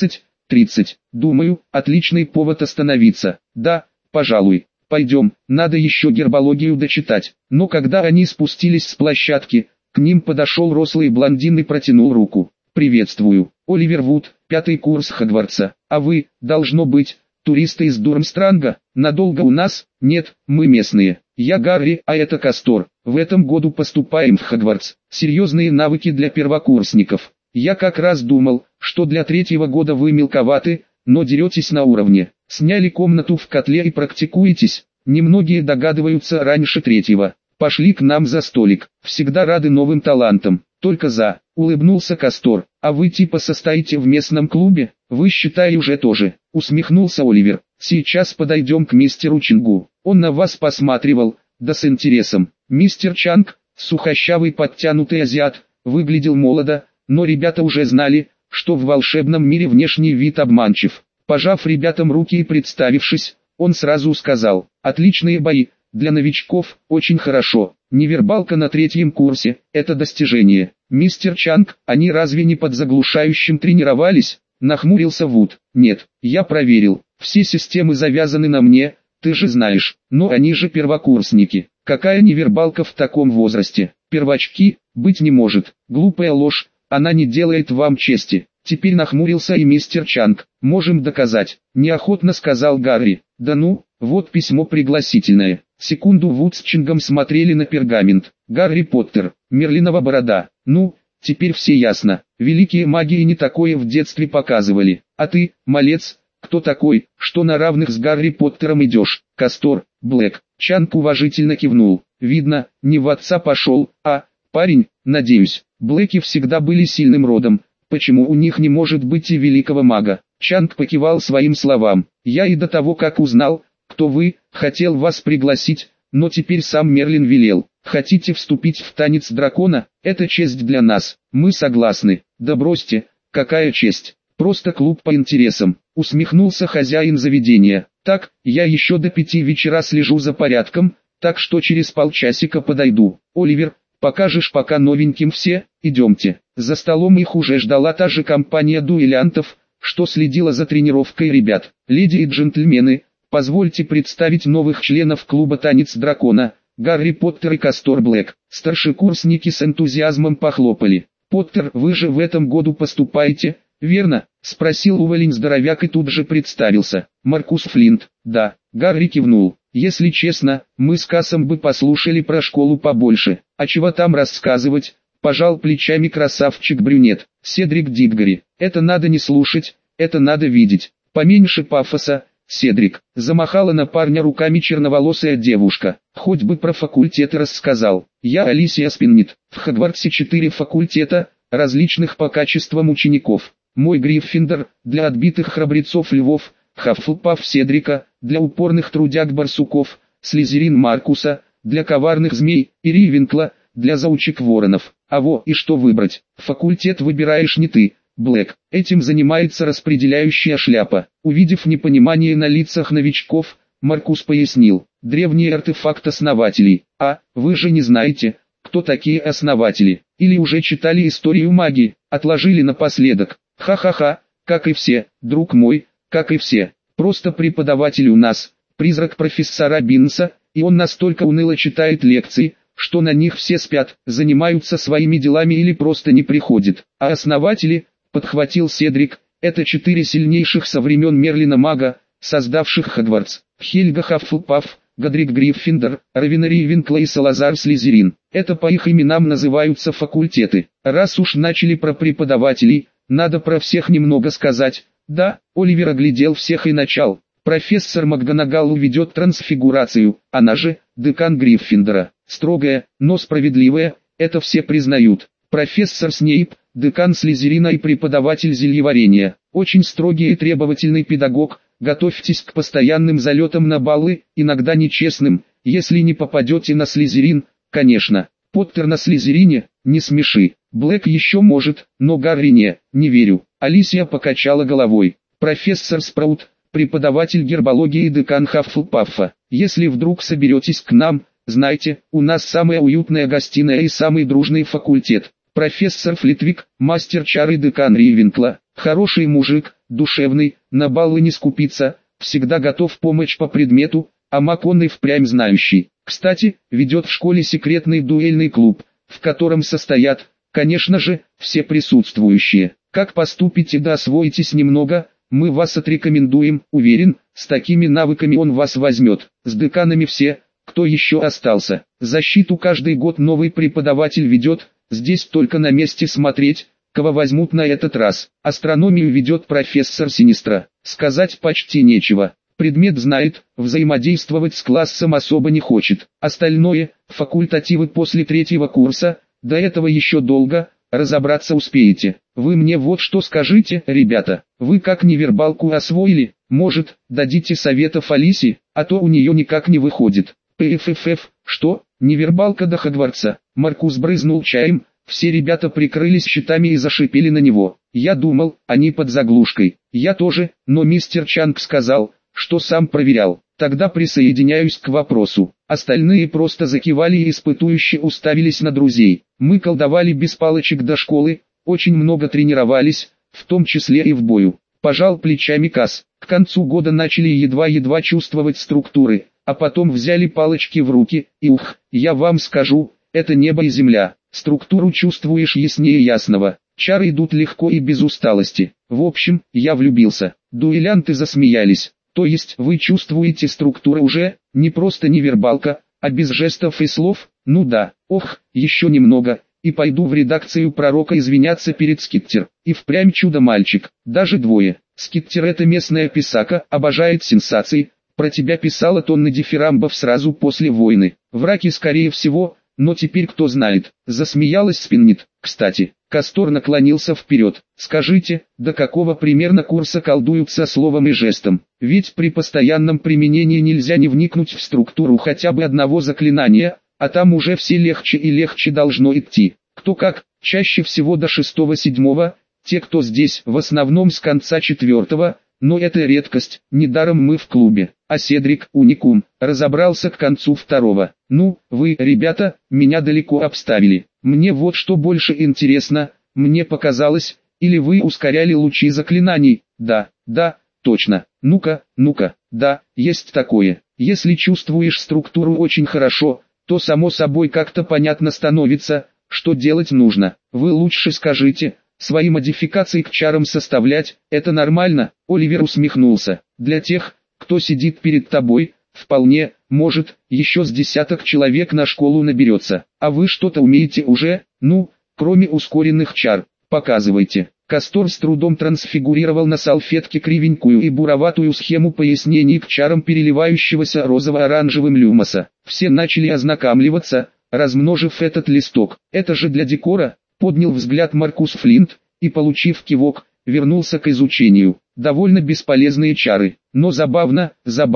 30-30. Думаю, отличный повод остановиться. Да, пожалуй. Пойдем, надо еще гербологию дочитать». Но когда они спустились с площадки, к ним подошел рослый блондин и протянул руку. «Приветствую, Оливер Вуд, 5-й курс Хогвартса. А вы, должно быть, туристы из Дурмстранга? Надолго у нас? Нет, мы местные. Я Гарри, а это Кастор. В этом году поступаем в Хогвартс. Серьезные навыки для первокурсников. Я как раз думал, что для 3-го года вы мелковаты, но деретесь на уровне. Сняли комнату в котле и практикуетесь. Немногие догадываются раньше 3-го. Пошли к нам за столик. Всегда рады новым талантам. Только за», — улыбнулся Кастор. «А вы типа состоите в местном клубе? Вы, считай, уже тоже», — усмехнулся Оливер. «Сейчас подойдем к мистеру Чингу. Он на вас посматривал, да с интересом». Мистер Чанг, сухощавый подтянутый азиат, выглядел молодо, но ребята уже знали, что в волшебном мире внешний вид обманчив. Пожав ребятам руки и представившись, он сразу сказал: «Отличные бои. Для новичков очень хорошо. Невербалка на 3-м курсе – это достижение». «Мистер Чанг, они разве не под заглушающим тренировались?» – нахмурился Вуд. «Нет, я проверил. Все системы завязаны на мне, ты же знаешь. Но они же первокурсники. Какая невербалка в таком возрасте? Первачки? Быть не может. Глупая ложь, она не делает вам чести». Теперь нахмурился и мистер Чанг. «Можем доказать», – неохотно сказал Гарри. «Да ну, вот письмо пригласительное». Секунду Вуд с Чингом смотрели на пергамент. «Гарри Поттер, Мерлинова борода. Ну, теперь все ясно. Великие маги и не такое в детстве показывали. А ты, малец, кто такой, что на равных с Гарри Поттером идешь?» «Кастор, Блэк». Чанг уважительно кивнул. «Видно, не в отца пошел, а, парень, надеюсь». Блэки всегда были сильным родом. Почему у них не может быть и великого мага? Чанг покивал своим словам. «Я и до того, как узнал, кто вы, хотел вас пригласить, но теперь сам Мерлин велел. Хотите вступить в танец дракона? Это честь для нас. Мы согласны». «Да бросьте, какая честь. Просто клуб по интересам, усмехнулся хозяин заведения. Так, я еще до 5 вечера слежу за порядком, так что через полчасика подойду. Оливер, покажешь пока новеньким все, идемте. За столом их уже ждала та же компания дуэлянтов, что следила за тренировкой ребят. Леди и джентльмены, позвольте представить новых членов клуба «Танец дракона», Гарри Поттер и Кастор Блэк. Старшекурсники с энтузиазмом похлопали. «Поттер, вы же в этом году поступаете, верно?» — спросил уволень-здоровяк и тут же представился. «Маркус Флинт». «Да», — Гарри кивнул. «Если честно, мы с Кассом бы послушали про школу побольше. А чего там рассказывать?» — пожал плечами красавчик-брюнет. «Седрик Диггори. Это надо не слушать, это надо видеть. Поменьше пафоса, Седрик». Замахала на парня руками черноволосая девушка. «Хоть бы про факультеты рассказал. Я Алисия Спиннет. В Хогвартсе 4 факультета, различных по качествам учеников. Мой Гриффиндор, для отбитых храбрецов львов, Хаффлпаф Седрика, для упорных трудяг барсуков, Слизерин Маркуса, для коварных змей, и Ривенкла, для заучек воронов. А во, и что выбрать? Факультет выбираешь не ты, Блэк. Этим занимается распределяющая шляпа». Увидев непонимание на лицах новичков, Маркус пояснил: «Древний артефакт основателей. А, вы же не знаете, кто такие основатели? Или уже читали историю магии, отложили напоследок? Ха-ха-ха, как и все, друг мой, как и все. Просто преподаватель у нас, призрак профессора Бинса, и он настолько уныло читает лекции, что на них все спят, занимаются своими делами или просто не приходят. А основатели, подхватил Седрик, это 4 сильнейших со времен Мерлина мага, создавших Хогвартс: Хельга Хаффлпаф, Годрик Гриффиндор, Равена Ривенкла и Салазар Слизерин. Это по их именам называются факультеты. Раз уж начали про преподавателей, надо про всех немного сказать». «Да», — Оливер оглядел всех и начал. «Профессор МакГонагал ведет трансфигурацию, она же, декан Гриффиндора. Строгая, но справедливая, это все признают. Профессор Снейп, декан Слизерина и преподаватель зельеварения. Очень строгий и требовательный педагог, готовьтесь к постоянным залетам на баллы, иногда нечестным, если не попадете на Слизерин, конечно. Поттер на Слизерине, не смеши. Блэк еще может, но Гарри не верю». Алисия покачала головой. «Профессор Спраут, преподаватель гербологии и декан Хаффлпаффа. Если вдруг соберетесь к нам, знайте, у нас самая уютная гостиная и самый дружный факультет. Профессор Флитвик, мастер чар и декан Ривенкла, хороший мужик, душевный, на баллы не скупится, всегда готов помочь по предмету, а маг он и впрямь знающий. Кстати, ведет в школе секретный дуэльный клуб, в котором состоят, конечно же, все присутствующие. Как поступите да освоитесь немного, мы вас отрекомендуем, уверен, с такими навыками он вас возьмет. С деканами все, кто еще остался. Защиту каждый год новый преподаватель ведет, здесь только на месте смотреть, кого возьмут на этот раз. Астрономию ведет профессор Синистра. Сказать почти нечего. Предмет знает, взаимодействовать с классом особо не хочет. Остальное, факультативы после 3-го курса, до этого еще долго, разобраться успеете. Вы мне вот что скажите, ребята, вы как невербалку освоили? Может, дадите советов Алисе, а то у нее никак не выходит. ПФФ, что, невербалка до Хогвартса? Маркус брызнул чаем, все ребята прикрылись щитами и зашипели на него. Я думал, они под заглушкой. Я тоже, но мистер Чанг сказал, что сам проверял. Тогда присоединяюсь к вопросу. Остальные просто закивали и испытующе уставились на друзей. Мы колдовали без палочек до школы, очень много тренировались, в том числе и в бою. Пожал плечами Касс. К концу года начали едва-едва чувствовать структуры, а потом взяли палочки в руки, и я вам скажу, это небо и земля. Структуру чувствуешь яснее ясного. Чары идут легко и без усталости. В общем, я влюбился. Дуэлянты засмеялись. То есть вы чувствуете структуру уже, не просто невербалка, а без жестов и слов? Ну да, еще немного, и пойду в редакцию пророка извиняться перед Скиттер. И впрямь чудо-мальчик, даже двое. Скиттер это местная писака, обожает сенсации, про тебя писала тонны дифирамбов сразу после войны. Враки скорее всего, но теперь кто знает. Засмеялась Спиннет. Кстати, Кастор наклонился вперед. Скажите, до какого примерно курса колдуются словом и жестом? Ведь при постоянном применении нельзя не вникнуть в структуру хотя бы одного заклинания, а там уже все легче и легче должно идти. Кто как, чаще всего до 6-7, Те, кто здесь, в основном с конца четвертого, но это редкость, недаром мы в клубе. А Седрик, уникум, разобрался к концу второго. Ну, вы, ребята, меня далеко обставили. Мне вот что больше интересно, мне показалось, или вы ускоряли лучи заклинаний? Да, точно. Ну-ка, да, есть такое. Если чувствуешь структуру очень хорошо, то само собой как-то понятно становится, что делать нужно. Вы лучше скажите, свои модификации к чарам составлять, это нормально? Оливер усмехнулся. Для тех, кто сидит перед тобой, вполне, может, еще с десяток человек на школу наберется. А вы что-то умеете уже? Ну, кроме ускоренных чар, показывайте. Кастор с трудом трансфигурировал на салфетке кривенькую и буроватую схему пояснений к чарам переливающегося розово-оранжевым люмоса. Все начали ознакомливаться, размножив этот листок. Это же для декора, поднял взгляд Маркус Флинт, и, получив кивок, вернулся к изучению. Довольно бесполезные чары, но забавно.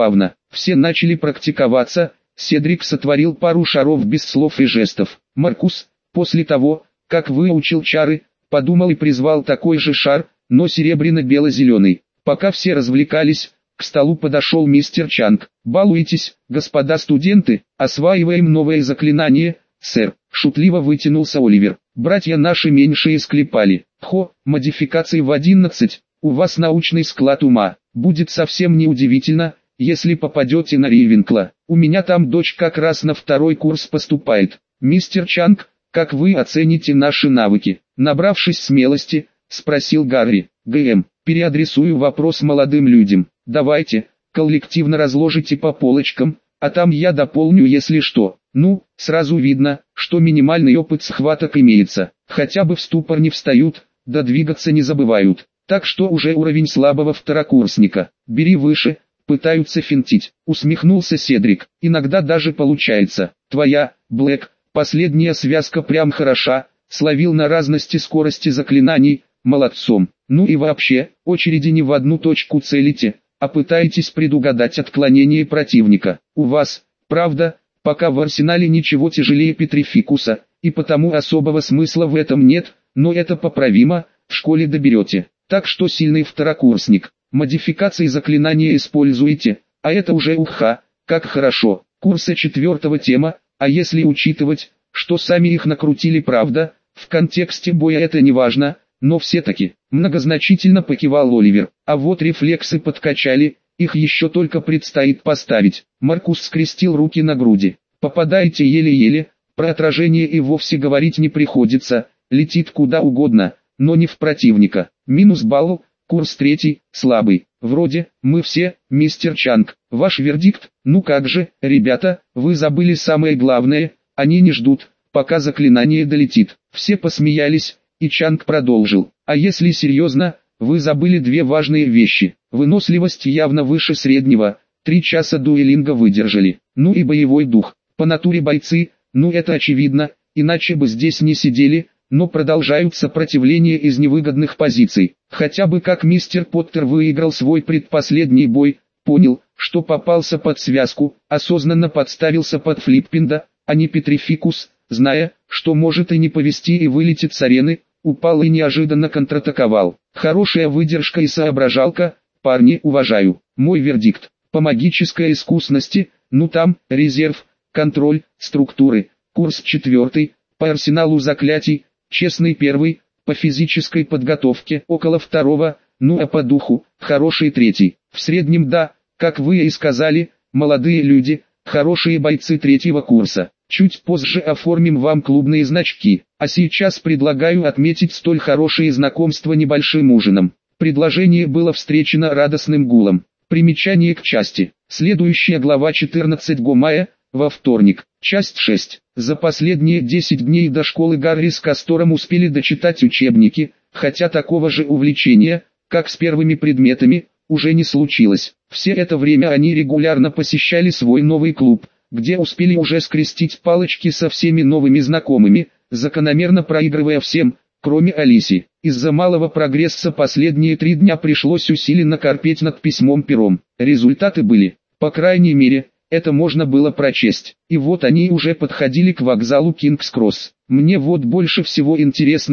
Все начали практиковаться, Седрик сотворил пару шаров без слов и жестов. Маркус, после того, как выучил чары, подумал и призвал такой же шар, но серебряно-бело-зеленый. Пока все развлекались, к столу подошел мистер Чанг. «Балуйтесь, господа студенты, осваиваем новое заклинание, сэр», шутливо вытянулся Оливер. «Братья наши меньшие склепали. Модификации в 11, у вас научный склад ума. Будет совсем неудивительно, если попадете на Рейвенкла. У меня там дочь как раз на второй курс поступает. Мистер Чанг, как вы оцените наши навыки?» Набравшись смелости, спросил Гарри. «ГМ, переадресую вопрос молодым людям. Давайте, коллективно разложите по полочкам, а там я дополню если что. Ну, сразу видно, что минимальный опыт схваток имеется. Хотя бы в ступор не встают, да двигаться не забывают. Так что уже уровень слабого второкурсника. Бери выше». Пытаются финтить, усмехнулся Седрик. «Иногда даже получается. Твоя, Блэк, последняя связка прям хороша, словил на разности скорости заклинаний, молодцом. Ну и вообще, очереди не в одну точку целите, а пытаетесь предугадать отклонение противника. У вас, правда, пока в арсенале ничего тяжелее Петрификуса, и потому особого смысла в этом нет, но это поправимо, в школе доберете. Так что сильный второкурсник, модификации заклинания используете, а это уже как хорошо. Курса 4 тема, а если учитывать, что сами их накрутили, правда, в контексте боя это не важно, но все-таки, многозначительно покивал Оливер. А вот рефлексы подкачали, их еще только предстоит поставить. Маркус скрестил руки на груди. Попадаете еле-еле, про отражение и вовсе говорить не приходится, летит куда угодно, но не в противника. Минус балл, курс 3, слабый. Вроде, мы все, мистер Чанг. Ваш вердикт? Ну как же, ребята, вы забыли самое главное, они не ждут, пока заклинание долетит. Все посмеялись, и Чанг продолжил. А если серьезно, вы забыли две важные вещи. Выносливость явно выше среднего, 3 часа дуэлинга выдержали. Ну и боевой дух. По натуре бойцы, ну это очевидно, иначе бы здесь не сидели, но продолжают сопротивление из невыгодных позиций. Хотя бы как мистер Поттер выиграл свой предпоследний бой, понял, что попался под связку, осознанно подставился под Флиппинда, а не Петрификус, зная, что может и не повести и вылетит с арены, упал и неожиданно контратаковал. Хорошая выдержка и соображалка, парни, уважаю. Мой вердикт, по магической искусности, ну там, резерв, контроль, структуры, курс 4, по арсеналу заклятий, честный 1, по физической подготовке, около 2, ну а по духу, хороший 3. В среднем да, как вы и сказали, молодые люди, хорошие бойцы 3 курса. Чуть позже оформим вам клубные значки, а сейчас предлагаю отметить столь хорошие знакомства небольшим ужином. Предложение было встречено радостным гулом. Примечание к части. Следующая глава 14 мая, во вторник. Часть 6. За последние 10 дней до школы Гарри с Кастором успели дочитать учебники, хотя такого же увлечения, как с первыми предметами, уже не случилось. Все это время они регулярно посещали свой новый клуб, где успели уже скрестить палочки со всеми новыми знакомыми, закономерно проигрывая всем, кроме Алиси. Из-за малого прогресса последние 3 дня пришлось усиленно корпеть над письмом пером. Результаты были, по крайней мере, это можно было прочесть. И вот они уже подходили к вокзалу Кингс-Кросс. Мне вот больше всего интересно,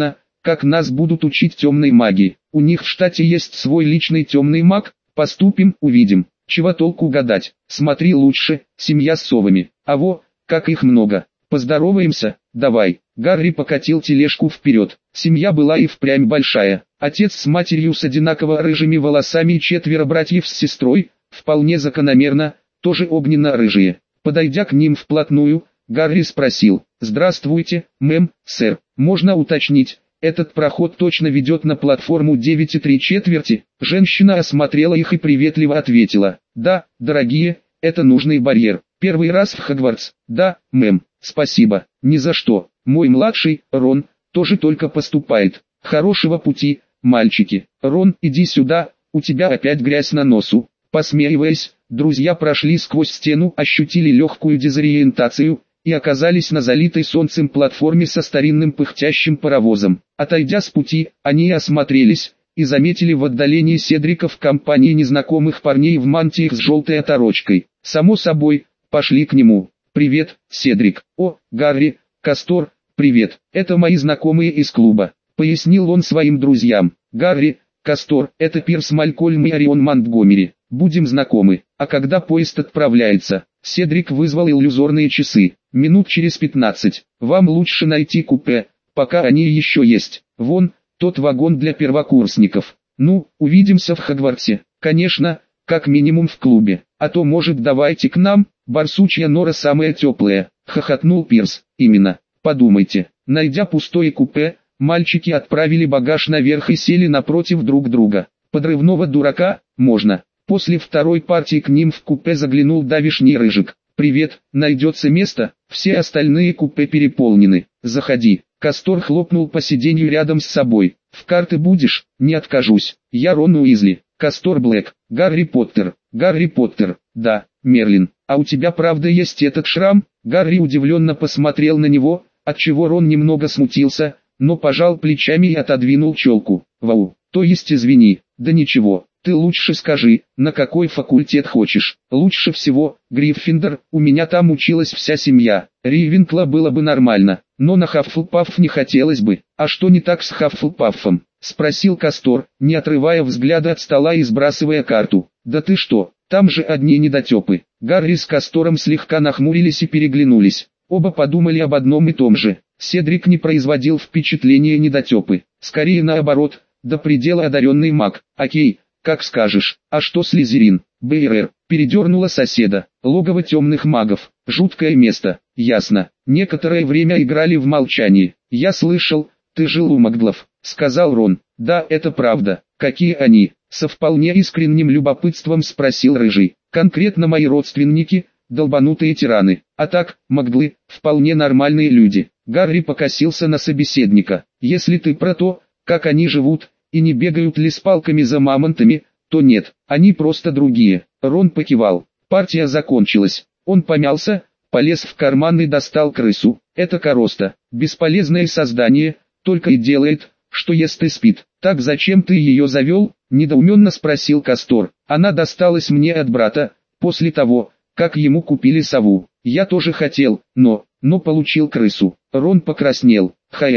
как нас будут учить темной магии. У них в штате есть свой личный темный маг, поступим, увидим. Чего толку гадать, смотри лучше, семья с совами, а во, как их много. Поздороваемся, давай. Гарри покатил тележку вперед. Семья была и впрямь большая. Отец с матерью с одинаково рыжими волосами и 4 братьев с сестрой, вполне закономерно, тоже огненно-рыжие. Подойдя к ним вплотную, Гарри спросил: «Здравствуйте, мэм, сэр, можно уточнить, этот проход точно ведет на платформу 9 3/4?» Женщина осмотрела их и приветливо ответила: «Да, дорогие, это нужный барьер. Первый раз в Хогвартс?» «Да, мэм, спасибо, ни за что. Мой младший, Рон, тоже только поступает. Хорошего пути, мальчики. Рон, иди сюда, у тебя опять грязь на носу». Посмеиваясь, друзья прошли сквозь стену, ощутили легкую дезориентацию и оказались на залитой солнцем платформе со старинным пыхтящим паровозом. Отойдя с пути, они осмотрелись и заметили в отдалении Седрика в компании незнакомых парней в мантиях с желтой оторочкой. Само собой, пошли к нему. «Привет, Седрик». «О, Гарри, Кастор, привет, это мои знакомые из клуба», — пояснил он своим друзьям. «Гарри, Кастор, это Пирс Малькольм и Орион Монтгомери. Будем знакомы. А когда поезд отправляется?» Седрик вызвал иллюзорные часы. «Минут через 15. Вам лучше найти купе, пока они еще есть. Вон, тот вагон для первокурсников. Ну, увидимся в Хогвартсе. Конечно, как минимум в клубе. А то, может, давайте к нам, барсучья нора самая теплая», — хохотнул Пирс. «Именно. Подумайте». Найдя пустое купе, мальчики отправили багаж наверх и сели напротив друг друга. Подрывного дурака можно. После второй партии к ним в купе заглянул давишний Рыжик. «Привет, найдется место?» «Все остальные купе переполнены. Заходи». Кастор хлопнул по сиденью рядом с собой. «В карты будешь?» «Не откажусь. Я Рон Уизли». «Кастор Блэк». «Гарри Поттер». «Гарри Поттер». «Да, Мерлин. А у тебя правда есть этот шрам?» Гарри удивленно посмотрел на него, отчего Рон немного смутился, но пожал плечами и отодвинул челку. «Вау, то есть извини». «Да ничего. Ты лучше скажи, на какой факультет хочешь?» «Лучше всего, Гриффиндор, у меня там училась вся семья. Рейвенкла было бы нормально, но на Хаффлпафф не хотелось бы». «А что не так с Хаффлпаффом?» — спросил Кастор, не отрывая взгляда от стола и сбрасывая карту. «Да ты что, там же одни недотепы». Гарри с Кастором слегка нахмурились и переглянулись. Оба подумали об одном и том же. Седрик не производил впечатления недотепы, скорее наоборот, до предела одаренный маг. «Окей, как скажешь. А что Слизерин?» «БРР», передернула соседа. «Логово темных магов. Жуткое место». «Ясно». Некоторое время играли в молчании. «Я слышал, ты жил у Магдлов», — сказал Рон. «Да, это правда». «Какие они?» — со вполне искренним любопытством спросил Рыжий. «Конкретно мои родственники, долбанутые тираны. А так, Магдлы, вполне нормальные люди». Гарри покосился на собеседника. «Если ты про то, как они живут, и не бегают ли с палками за мамонтами, то нет, они просто другие». Рон покивал. Партия закончилась. Он помялся, полез в карман и достал крысу. «Это короста, бесполезное создание, только и делает, что ест и спит». «Так зачем ты ее завел?» — недоуменно спросил Кастор. «Она досталась мне от брата, после того, как ему купили сову. Я тоже хотел, но получил крысу». Рон покраснел.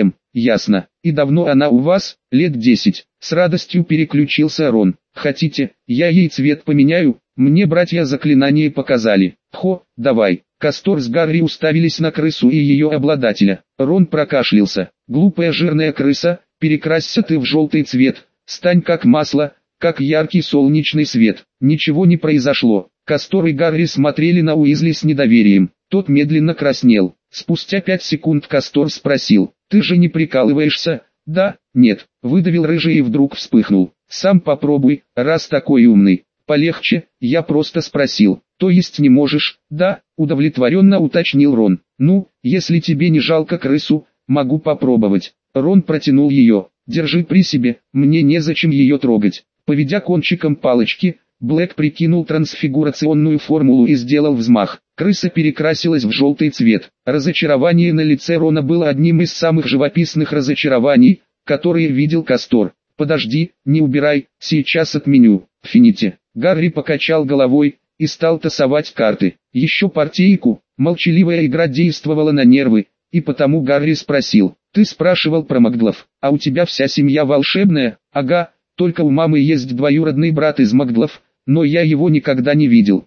Ясно. И давно она у вас?» «Лет 10. С радостью переключился Рон. «Хотите, я ей цвет поменяю? Мне братья заклинание показали». Давай». Кастор с Гарри уставились на крысу и ее обладателя. Рон прокашлялся. «Глупая жирная крыса, перекрасься ты в желтый цвет, стань как масло, как яркий солнечный свет». Ничего не произошло. Кастор и Гарри смотрели на Уизли с недоверием. Тот медленно краснел. Спустя 5 секунд Кастор спросил: «Ты же не прикалываешься?» «Да, нет», — выдавил Рыжий и вдруг вспыхнул. «Сам попробуй, раз такой умный». «Полегче, я просто спросил». «То есть не можешь?» «Да», — удовлетворенно уточнил Рон. «Ну, если тебе не жалко крысу, могу попробовать». Рон протянул ее. «Держи при себе, мне незачем ее трогать». Поведя кончиком палочки, Блэк прикинул трансфигурационную формулу и сделал взмах. Крыса перекрасилась в желтый цвет. Разочарование на лице Рона было одним из самых живописных разочарований, которые видел Кастор. «Подожди, не убирай, сейчас отменю». «Фините». Гарри покачал головой и стал тасовать карты. «Еще партийку». Молчаливая игра действовала на нервы, и потому Гарри спросил: Ты спрашивал про Магдлов, а у тебя вся семья волшебная? Ага, только у мамы есть двоюродный брат из Магдлов, но я его никогда не видел.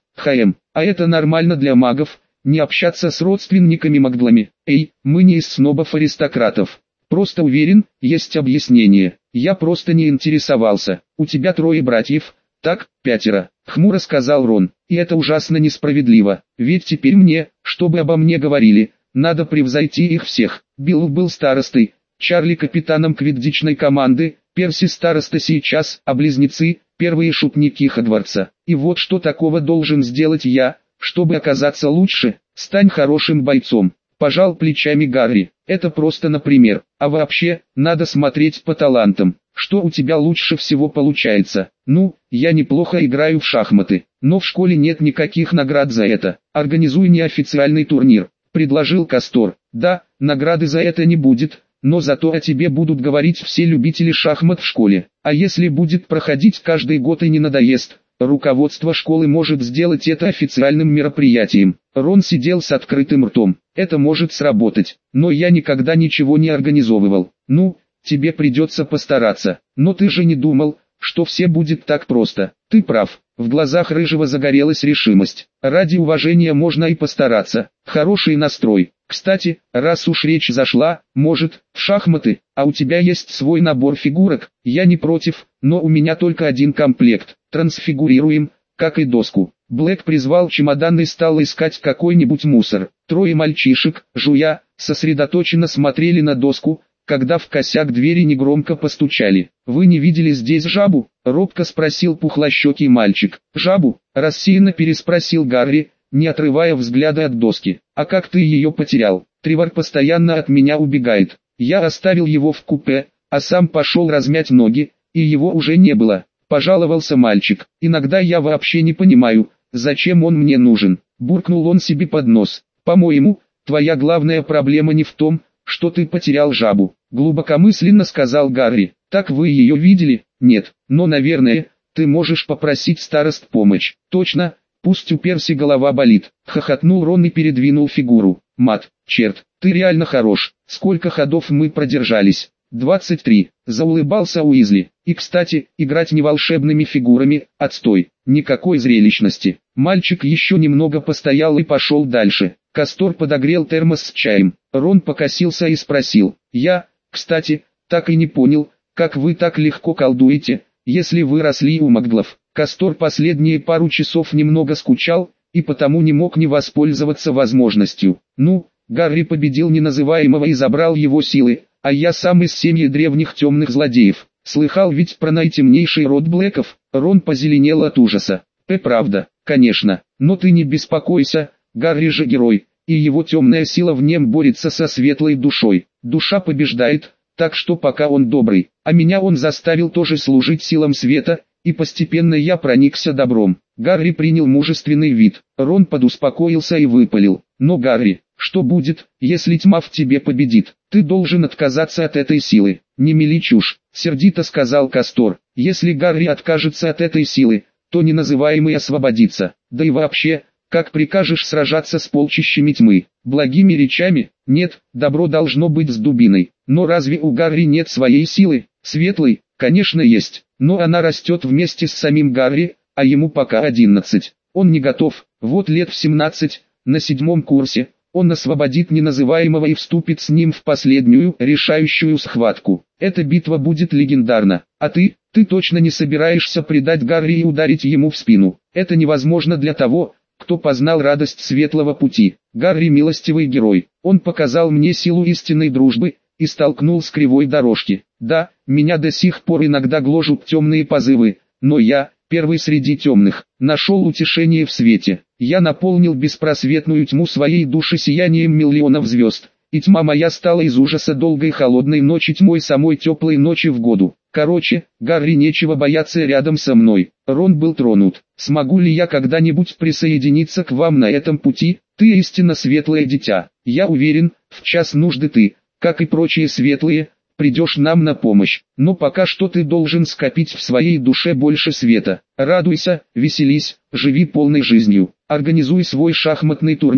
А это нормально для магов, не общаться с родственниками Магдлами. Эй, мы не из снобов-аристократов. Просто уверен, есть объяснение. Я просто не интересовался. У тебя 3 братьев, так, 5. Хмуро сказал Рон. И это ужасно несправедливо. Ведь теперь мне, чтобы обо мне говорили, надо превзойти их всех. Билл был старостой, Чарли капитаном квиддичной команды, Перси староста сейчас, а близнецы – первые шутники Хогвартса. И вот что такого должен сделать я, чтобы оказаться лучше? Стань хорошим бойцом. Пожал плечами Гарри. Это просто например. А вообще, надо смотреть по талантам. Что у тебя лучше всего получается? Ну, я неплохо играю в шахматы, но в школе нет никаких наград за это. Организуй неофициальный турнир, предложил Кастор. Да, награды за это не будет, но зато о тебе будут говорить все любители шахмат в школе. А если будет проходить каждый год и не надоест, руководство школы может сделать это официальным мероприятием. Рон сидел с открытым ртом. Это может сработать, но я никогда ничего не организовывал. Ну, тебе придется постараться. Но ты же не думал, что все будет так просто. Ты прав. В глазах Рыжего загорелась решимость. Ради уважения можно и постараться. Хороший настрой. Кстати, раз уж речь зашла, может, в шахматы, а у тебя есть свой набор фигурок, я не против, но у меня только один комплект. Трансфигурируем, как и доску. Блэк призвал чемодан и стал искать какой-нибудь мусор. 3 мальчишек, жуя, сосредоточенно смотрели на доску, когда в косяк двери негромко постучали. «Вы не видели здесь жабу?» — робко спросил пухлощекий мальчик. «Жабу?» — рассеянно переспросил Гарри, не отрывая взгляда от доски. «А как ты ее потерял? Тревор постоянно от меня убегает. Я оставил его в купе, а сам пошел размять ноги, и его уже не было», — пожаловался мальчик. «Иногда я вообще не понимаю, зачем он мне нужен», — буркнул он себе под нос. «По-моему, твоя главная проблема не в том, что ты потерял жабу», — глубокомысленно сказал Гарри. «Так вы ее видели?» «Нет, но, наверное, ты можешь попросить старост помочь». «Точно, пусть у Перси голова болит», — хохотнул Рон и передвинул фигуру. «Мат, черт, ты реально хорош. Сколько ходов мы продержались?» 23. Заулыбался Уизли. «И кстати, играть не волшебными фигурами, отстой, никакой зрелищности». Мальчик еще немного постоял и пошел дальше. Кастор подогрел термос с чаем. Рон покосился и спросил. «Я, кстати, так и не понял, как вы так легко колдуете, если вы росли у Магдлов». Кастор последние пару часов немного скучал, и потому не мог не воспользоваться возможностью. «Ну, Гарри победил неназываемого и забрал его силы, а я сам из семьи древних темных злодеев. Слыхал ведь про наитемнейший род Блэков?» Рон позеленел от ужаса. «Правда, конечно, но ты не беспокойся, Гарри же герой, и его темная сила в нем борется со светлой душой. Душа побеждает, так что пока он добрый, а меня он заставил тоже служить силам света, и постепенно я проникся добром». Гарри принял мужественный вид. Рон подуспокоился и выпалил. «Но, Гарри, что будет, если тьма в тебе победит? Ты должен отказаться от этой силы». «Не мели чушь», — сердито сказал Кастор. «Если Гарри откажется от этой силы, то неназываемый освободится. Да и вообще, как прикажешь сражаться с полчищами тьмы? Благими речами? Нет, добро должно быть с дубиной. Но разве у Гарри нет своей силы? Светлой, конечно есть, но она растет вместе с самим Гарри, а ему пока 11. Он не готов, вот лет в 17, на 7 курсе, он освободит неназываемого и вступит с ним в последнюю, решающую схватку. Эта битва будет легендарна. А ты точно не собираешься предать Гарри и ударить ему в спину. Это невозможно для того, кто познал радость светлого пути. Гарри милостивый герой. Он показал мне силу истинной дружбы и столкнул с кривой дорожки. Да, меня до сих пор иногда гложут темные позывы, но я, первый среди темных, нашел утешение в свете. Я наполнил беспросветную тьму своей души сиянием миллионов звезд, и тьма моя стала из ужаса долгой холодной ночи тьмой самой теплой ночи в году. Короче, Гарри, нечего бояться рядом со мной». Рон был тронут. «Смогу ли я когда-нибудь присоединиться к вам на этом пути? Ты истинно светлое дитя. Я уверен, в час нужды ты, как и прочие светлые, придешь нам на помощь. Но пока что ты должен скопить в своей душе больше света. Радуйся, веселись, живи полной жизнью. Организуй свой шахматный турнир.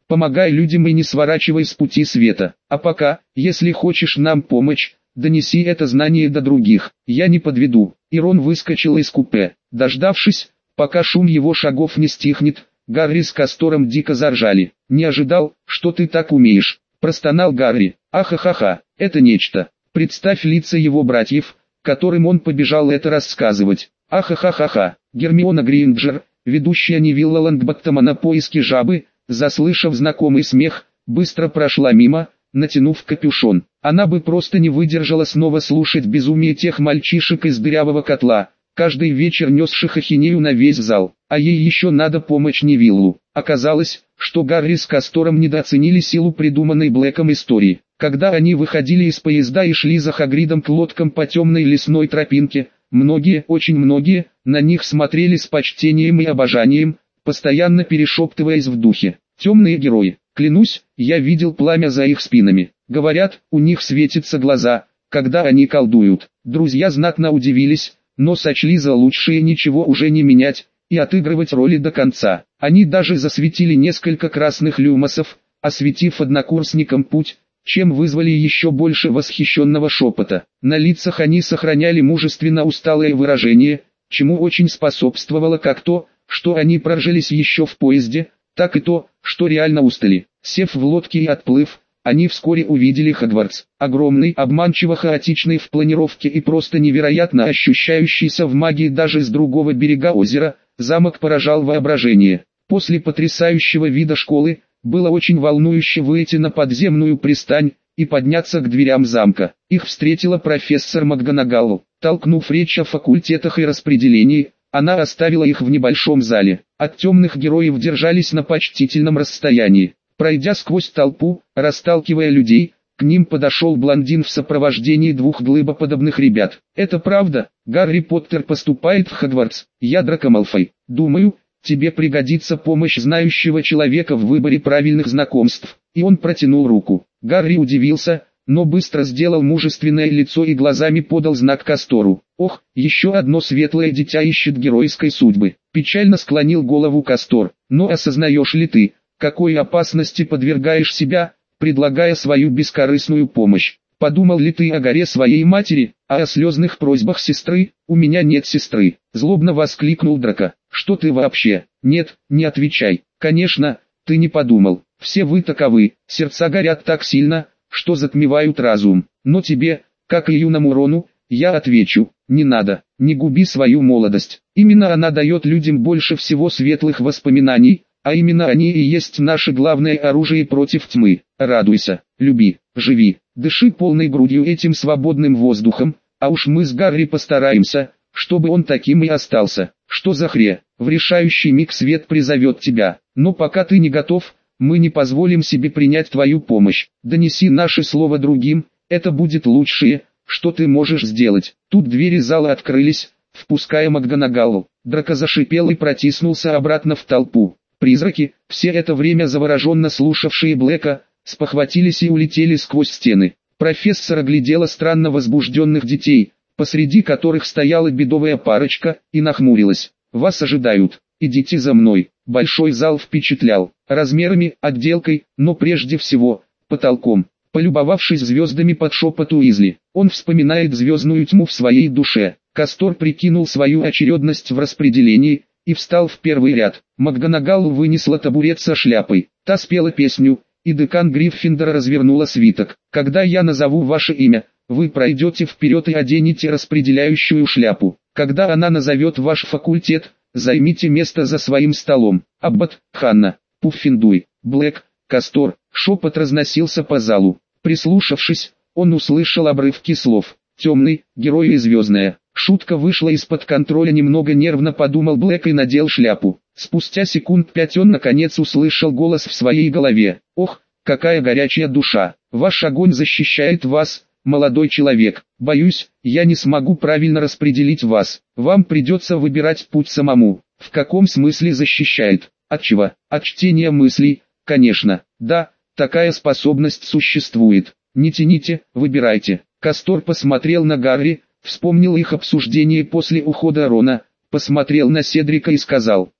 Помогай людям и не сворачивай с пути света. А пока, если хочешь нам помочь, донеси это знание до других. Я не подведу». И Рон выскочил из купе. Дождавшись, пока шум его шагов не стихнет, Гарри с Кастором дико заржали. «Не ожидал, что ты так умеешь», – простонал Гарри. «Ахахаха, это нечто. Представь лица его братьев, которым он побежал это рассказывать. Ахахахаха». Гермиона Грейнджер, ведущая Невилла Лонгботтома на поиски жабы, заслышав знакомый смех, быстро прошла мимо, натянув капюшон. Она бы просто не выдержала снова слушать безумие тех мальчишек из дырявого котла, каждый вечер несших ахинею на весь зал. А ей еще надо помочь Невиллу. Оказалось, что Гарри с Кастором недооценили силу придуманной Блэком истории. Когда они выходили из поезда и шли за Хагридом к лодкам по темной лесной тропинке, многие, очень многие, на них смотрели с почтением и обожанием, постоянно перешептываясь в духе: «Темные герои, клянусь, я видел пламя за их спинами. Говорят, у них светятся глаза, когда они колдуют». Друзья знатно удивились, но сочли за лучшее ничего уже не менять и отыгрывать роли до конца. Они даже засветили несколько красных люмосов, осветив однокурсникам путь, чем вызвали еще больше восхищенного шепота. На лицах они сохраняли мужественно усталое выражение, чему очень способствовало как то, что они прожились еще в поезде, так и то, что реально устали. Сев в лодке и отплыв, они вскоре увидели Хогвартс. Огромный, обманчиво хаотичный в планировке и просто невероятно ощущающийся в магии даже с другого берега озера, замок поражал воображение. После потрясающего вида школы, было очень волнующе выйти на подземную пристань и подняться к дверям замка. Их встретила профессор МакГонагалл. Толкнув речь о факультетах и распределении, она оставила их в небольшом зале. От темных героев держались на почтительном расстоянии. Пройдя сквозь толпу, расталкивая людей, к ним подошел блондин в сопровождении двух глыбоподобных ребят. «Это правда, Гарри Поттер поступает в Хогвартс. Я Драко Малфой. Думаю, тебе пригодится помощь знающего человека в выборе правильных знакомств». И он протянул руку. Гарри удивился, но быстро сделал мужественное лицо и глазами подал знак Кастору. «Ох, еще одно светлое дитя ищет геройской судьбы». Печально склонил голову Кастор. «Но осознаешь ли ты, какой опасности подвергаешь себя, предлагая свою бескорыстную помощь? Подумал ли ты о горе своей матери, а о слезных просьбах сестры? У меня нет сестры», — злобно воскликнул Драко. «Что ты вообще? Нет, не отвечай. Конечно, ты не подумал. Все вы таковы, сердца горят так сильно, что затмевают разум. Но тебе, как и юному Рону, я отвечу: не надо, не губи свою молодость. Именно она дает людям больше всего светлых воспоминаний, а именно они и есть наше главное оружие против тьмы. Радуйся, люби, живи, дыши полной грудью этим свободным воздухом, а уж мы с Гарри постараемся, чтобы он таким и остался. Что за хре? В решающий миг свет призовет тебя. Но пока ты не готов, мы не позволим себе принять твою помощь. Донеси наше слово другим, это будет лучшее, что ты можешь сделать». Тут двери зала открылись, впуская МакГонагалл. Драко зашипел и протиснулся обратно в толпу. Призраки, все это время завороженно слушавшие Блэка, спохватились и улетели сквозь стены. Профессор оглядела странно возбужденных детей, посреди которых стояла бедовая парочка, и нахмурилась. «Вас ожидают, идите за мной». Большой зал впечатлял размерами, отделкой, но прежде всего, потолком. Полюбовавшись звездами под шепот Уизли, он вспоминает звездную тьму в своей душе. Кастор прикинул свою очередность в распределении и встал в первый ряд. МакГонагалл вынесла табурет со шляпой. Та спела песню, и декан Гриффиндора развернула свиток. «Когда я назову ваше имя, вы пройдете вперед и оденете распределяющую шляпу. Когда она назовет ваш факультет, займите место за своим столом. Аббат, Ханна, Пуффиндуй, Блэк, Кастор». Шепот разносился по залу. Прислушавшись, он услышал обрывки слов. «Темный, герой и звездная». Шутка вышла из-под контроля, немного нервно подумал Блэк и надел шляпу. Спустя секунд 5 он наконец услышал голос в своей голове. «Ох, какая горячая душа! Ваш огонь защищает вас, молодой человек. Боюсь, я не смогу правильно распределить вас. Вам придется выбирать путь самому». «В каком смысле защищает? От чего?» «От чтения мыслей, конечно. Да, такая способность существует. Не тяните, выбирайте». Кастор посмотрел на Гарри, вспомнил их обсуждение после ухода Рона, посмотрел на Седрика и сказал: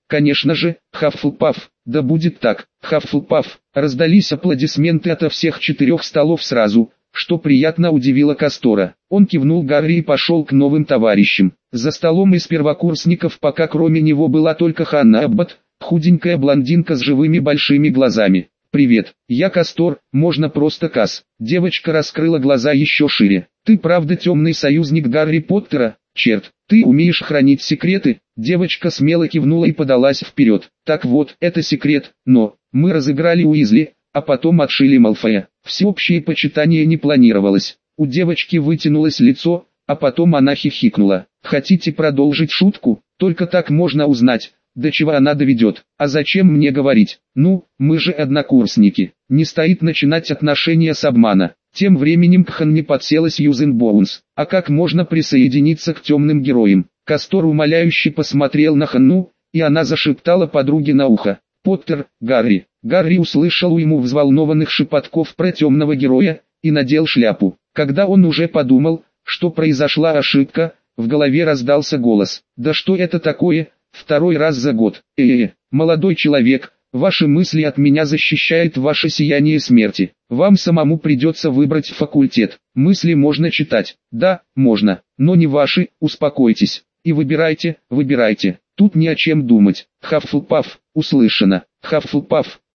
Конечно же, Хаффлпаф, да будет так, Хаффлпаф. Раздались аплодисменты ото всех 4 столов сразу, что приятно удивило Кастора. Он кивнул Гарри и пошел к новым товарищам. За столом из первокурсников пока кроме него была только Ханна Аббат, худенькая блондинка с живыми большими глазами. «Привет, я Кастор, можно просто Кас». Девочка раскрыла глаза еще шире. «Ты правда темный союзник Гарри Поттера? Черт, ты умеешь хранить секреты?» Девочка смело кивнула и подалась вперед. «Так вот, это секрет, но мы разыграли Уизли, а потом отшили Малфоя. Всеобщее почитание не планировалось». У девочки вытянулось лицо, а потом она хихикнула. «Хотите продолжить шутку? Только так можно узнать, до чего она доведет. А зачем мне говорить? Ну, мы же однокурсники. Не стоит начинать отношения с обмана». Тем временем к Ханне подсела Сьюзен Боунс. «А как можно присоединиться к темным героям?» Кастор умоляюще посмотрел на Ханну, и она зашептала подруге на ухо. «Поттер, Гарри». Гарри услышал ему взволнованных шепотков про темного героя, и надел шляпу. Когда он уже подумал, что произошла ошибка, в голове раздался голос. «Да что это такое, второй раз за год? Молодой человек, ваши мысли от меня защищает ваше сияние смерти. Вам самому придется выбрать факультет. Мысли можно читать. Да, можно, но не ваши, успокойтесь. И выбирайте, выбирайте. Тут не о чем думать». Хаффлпаф, услышано. Хаффлпаф,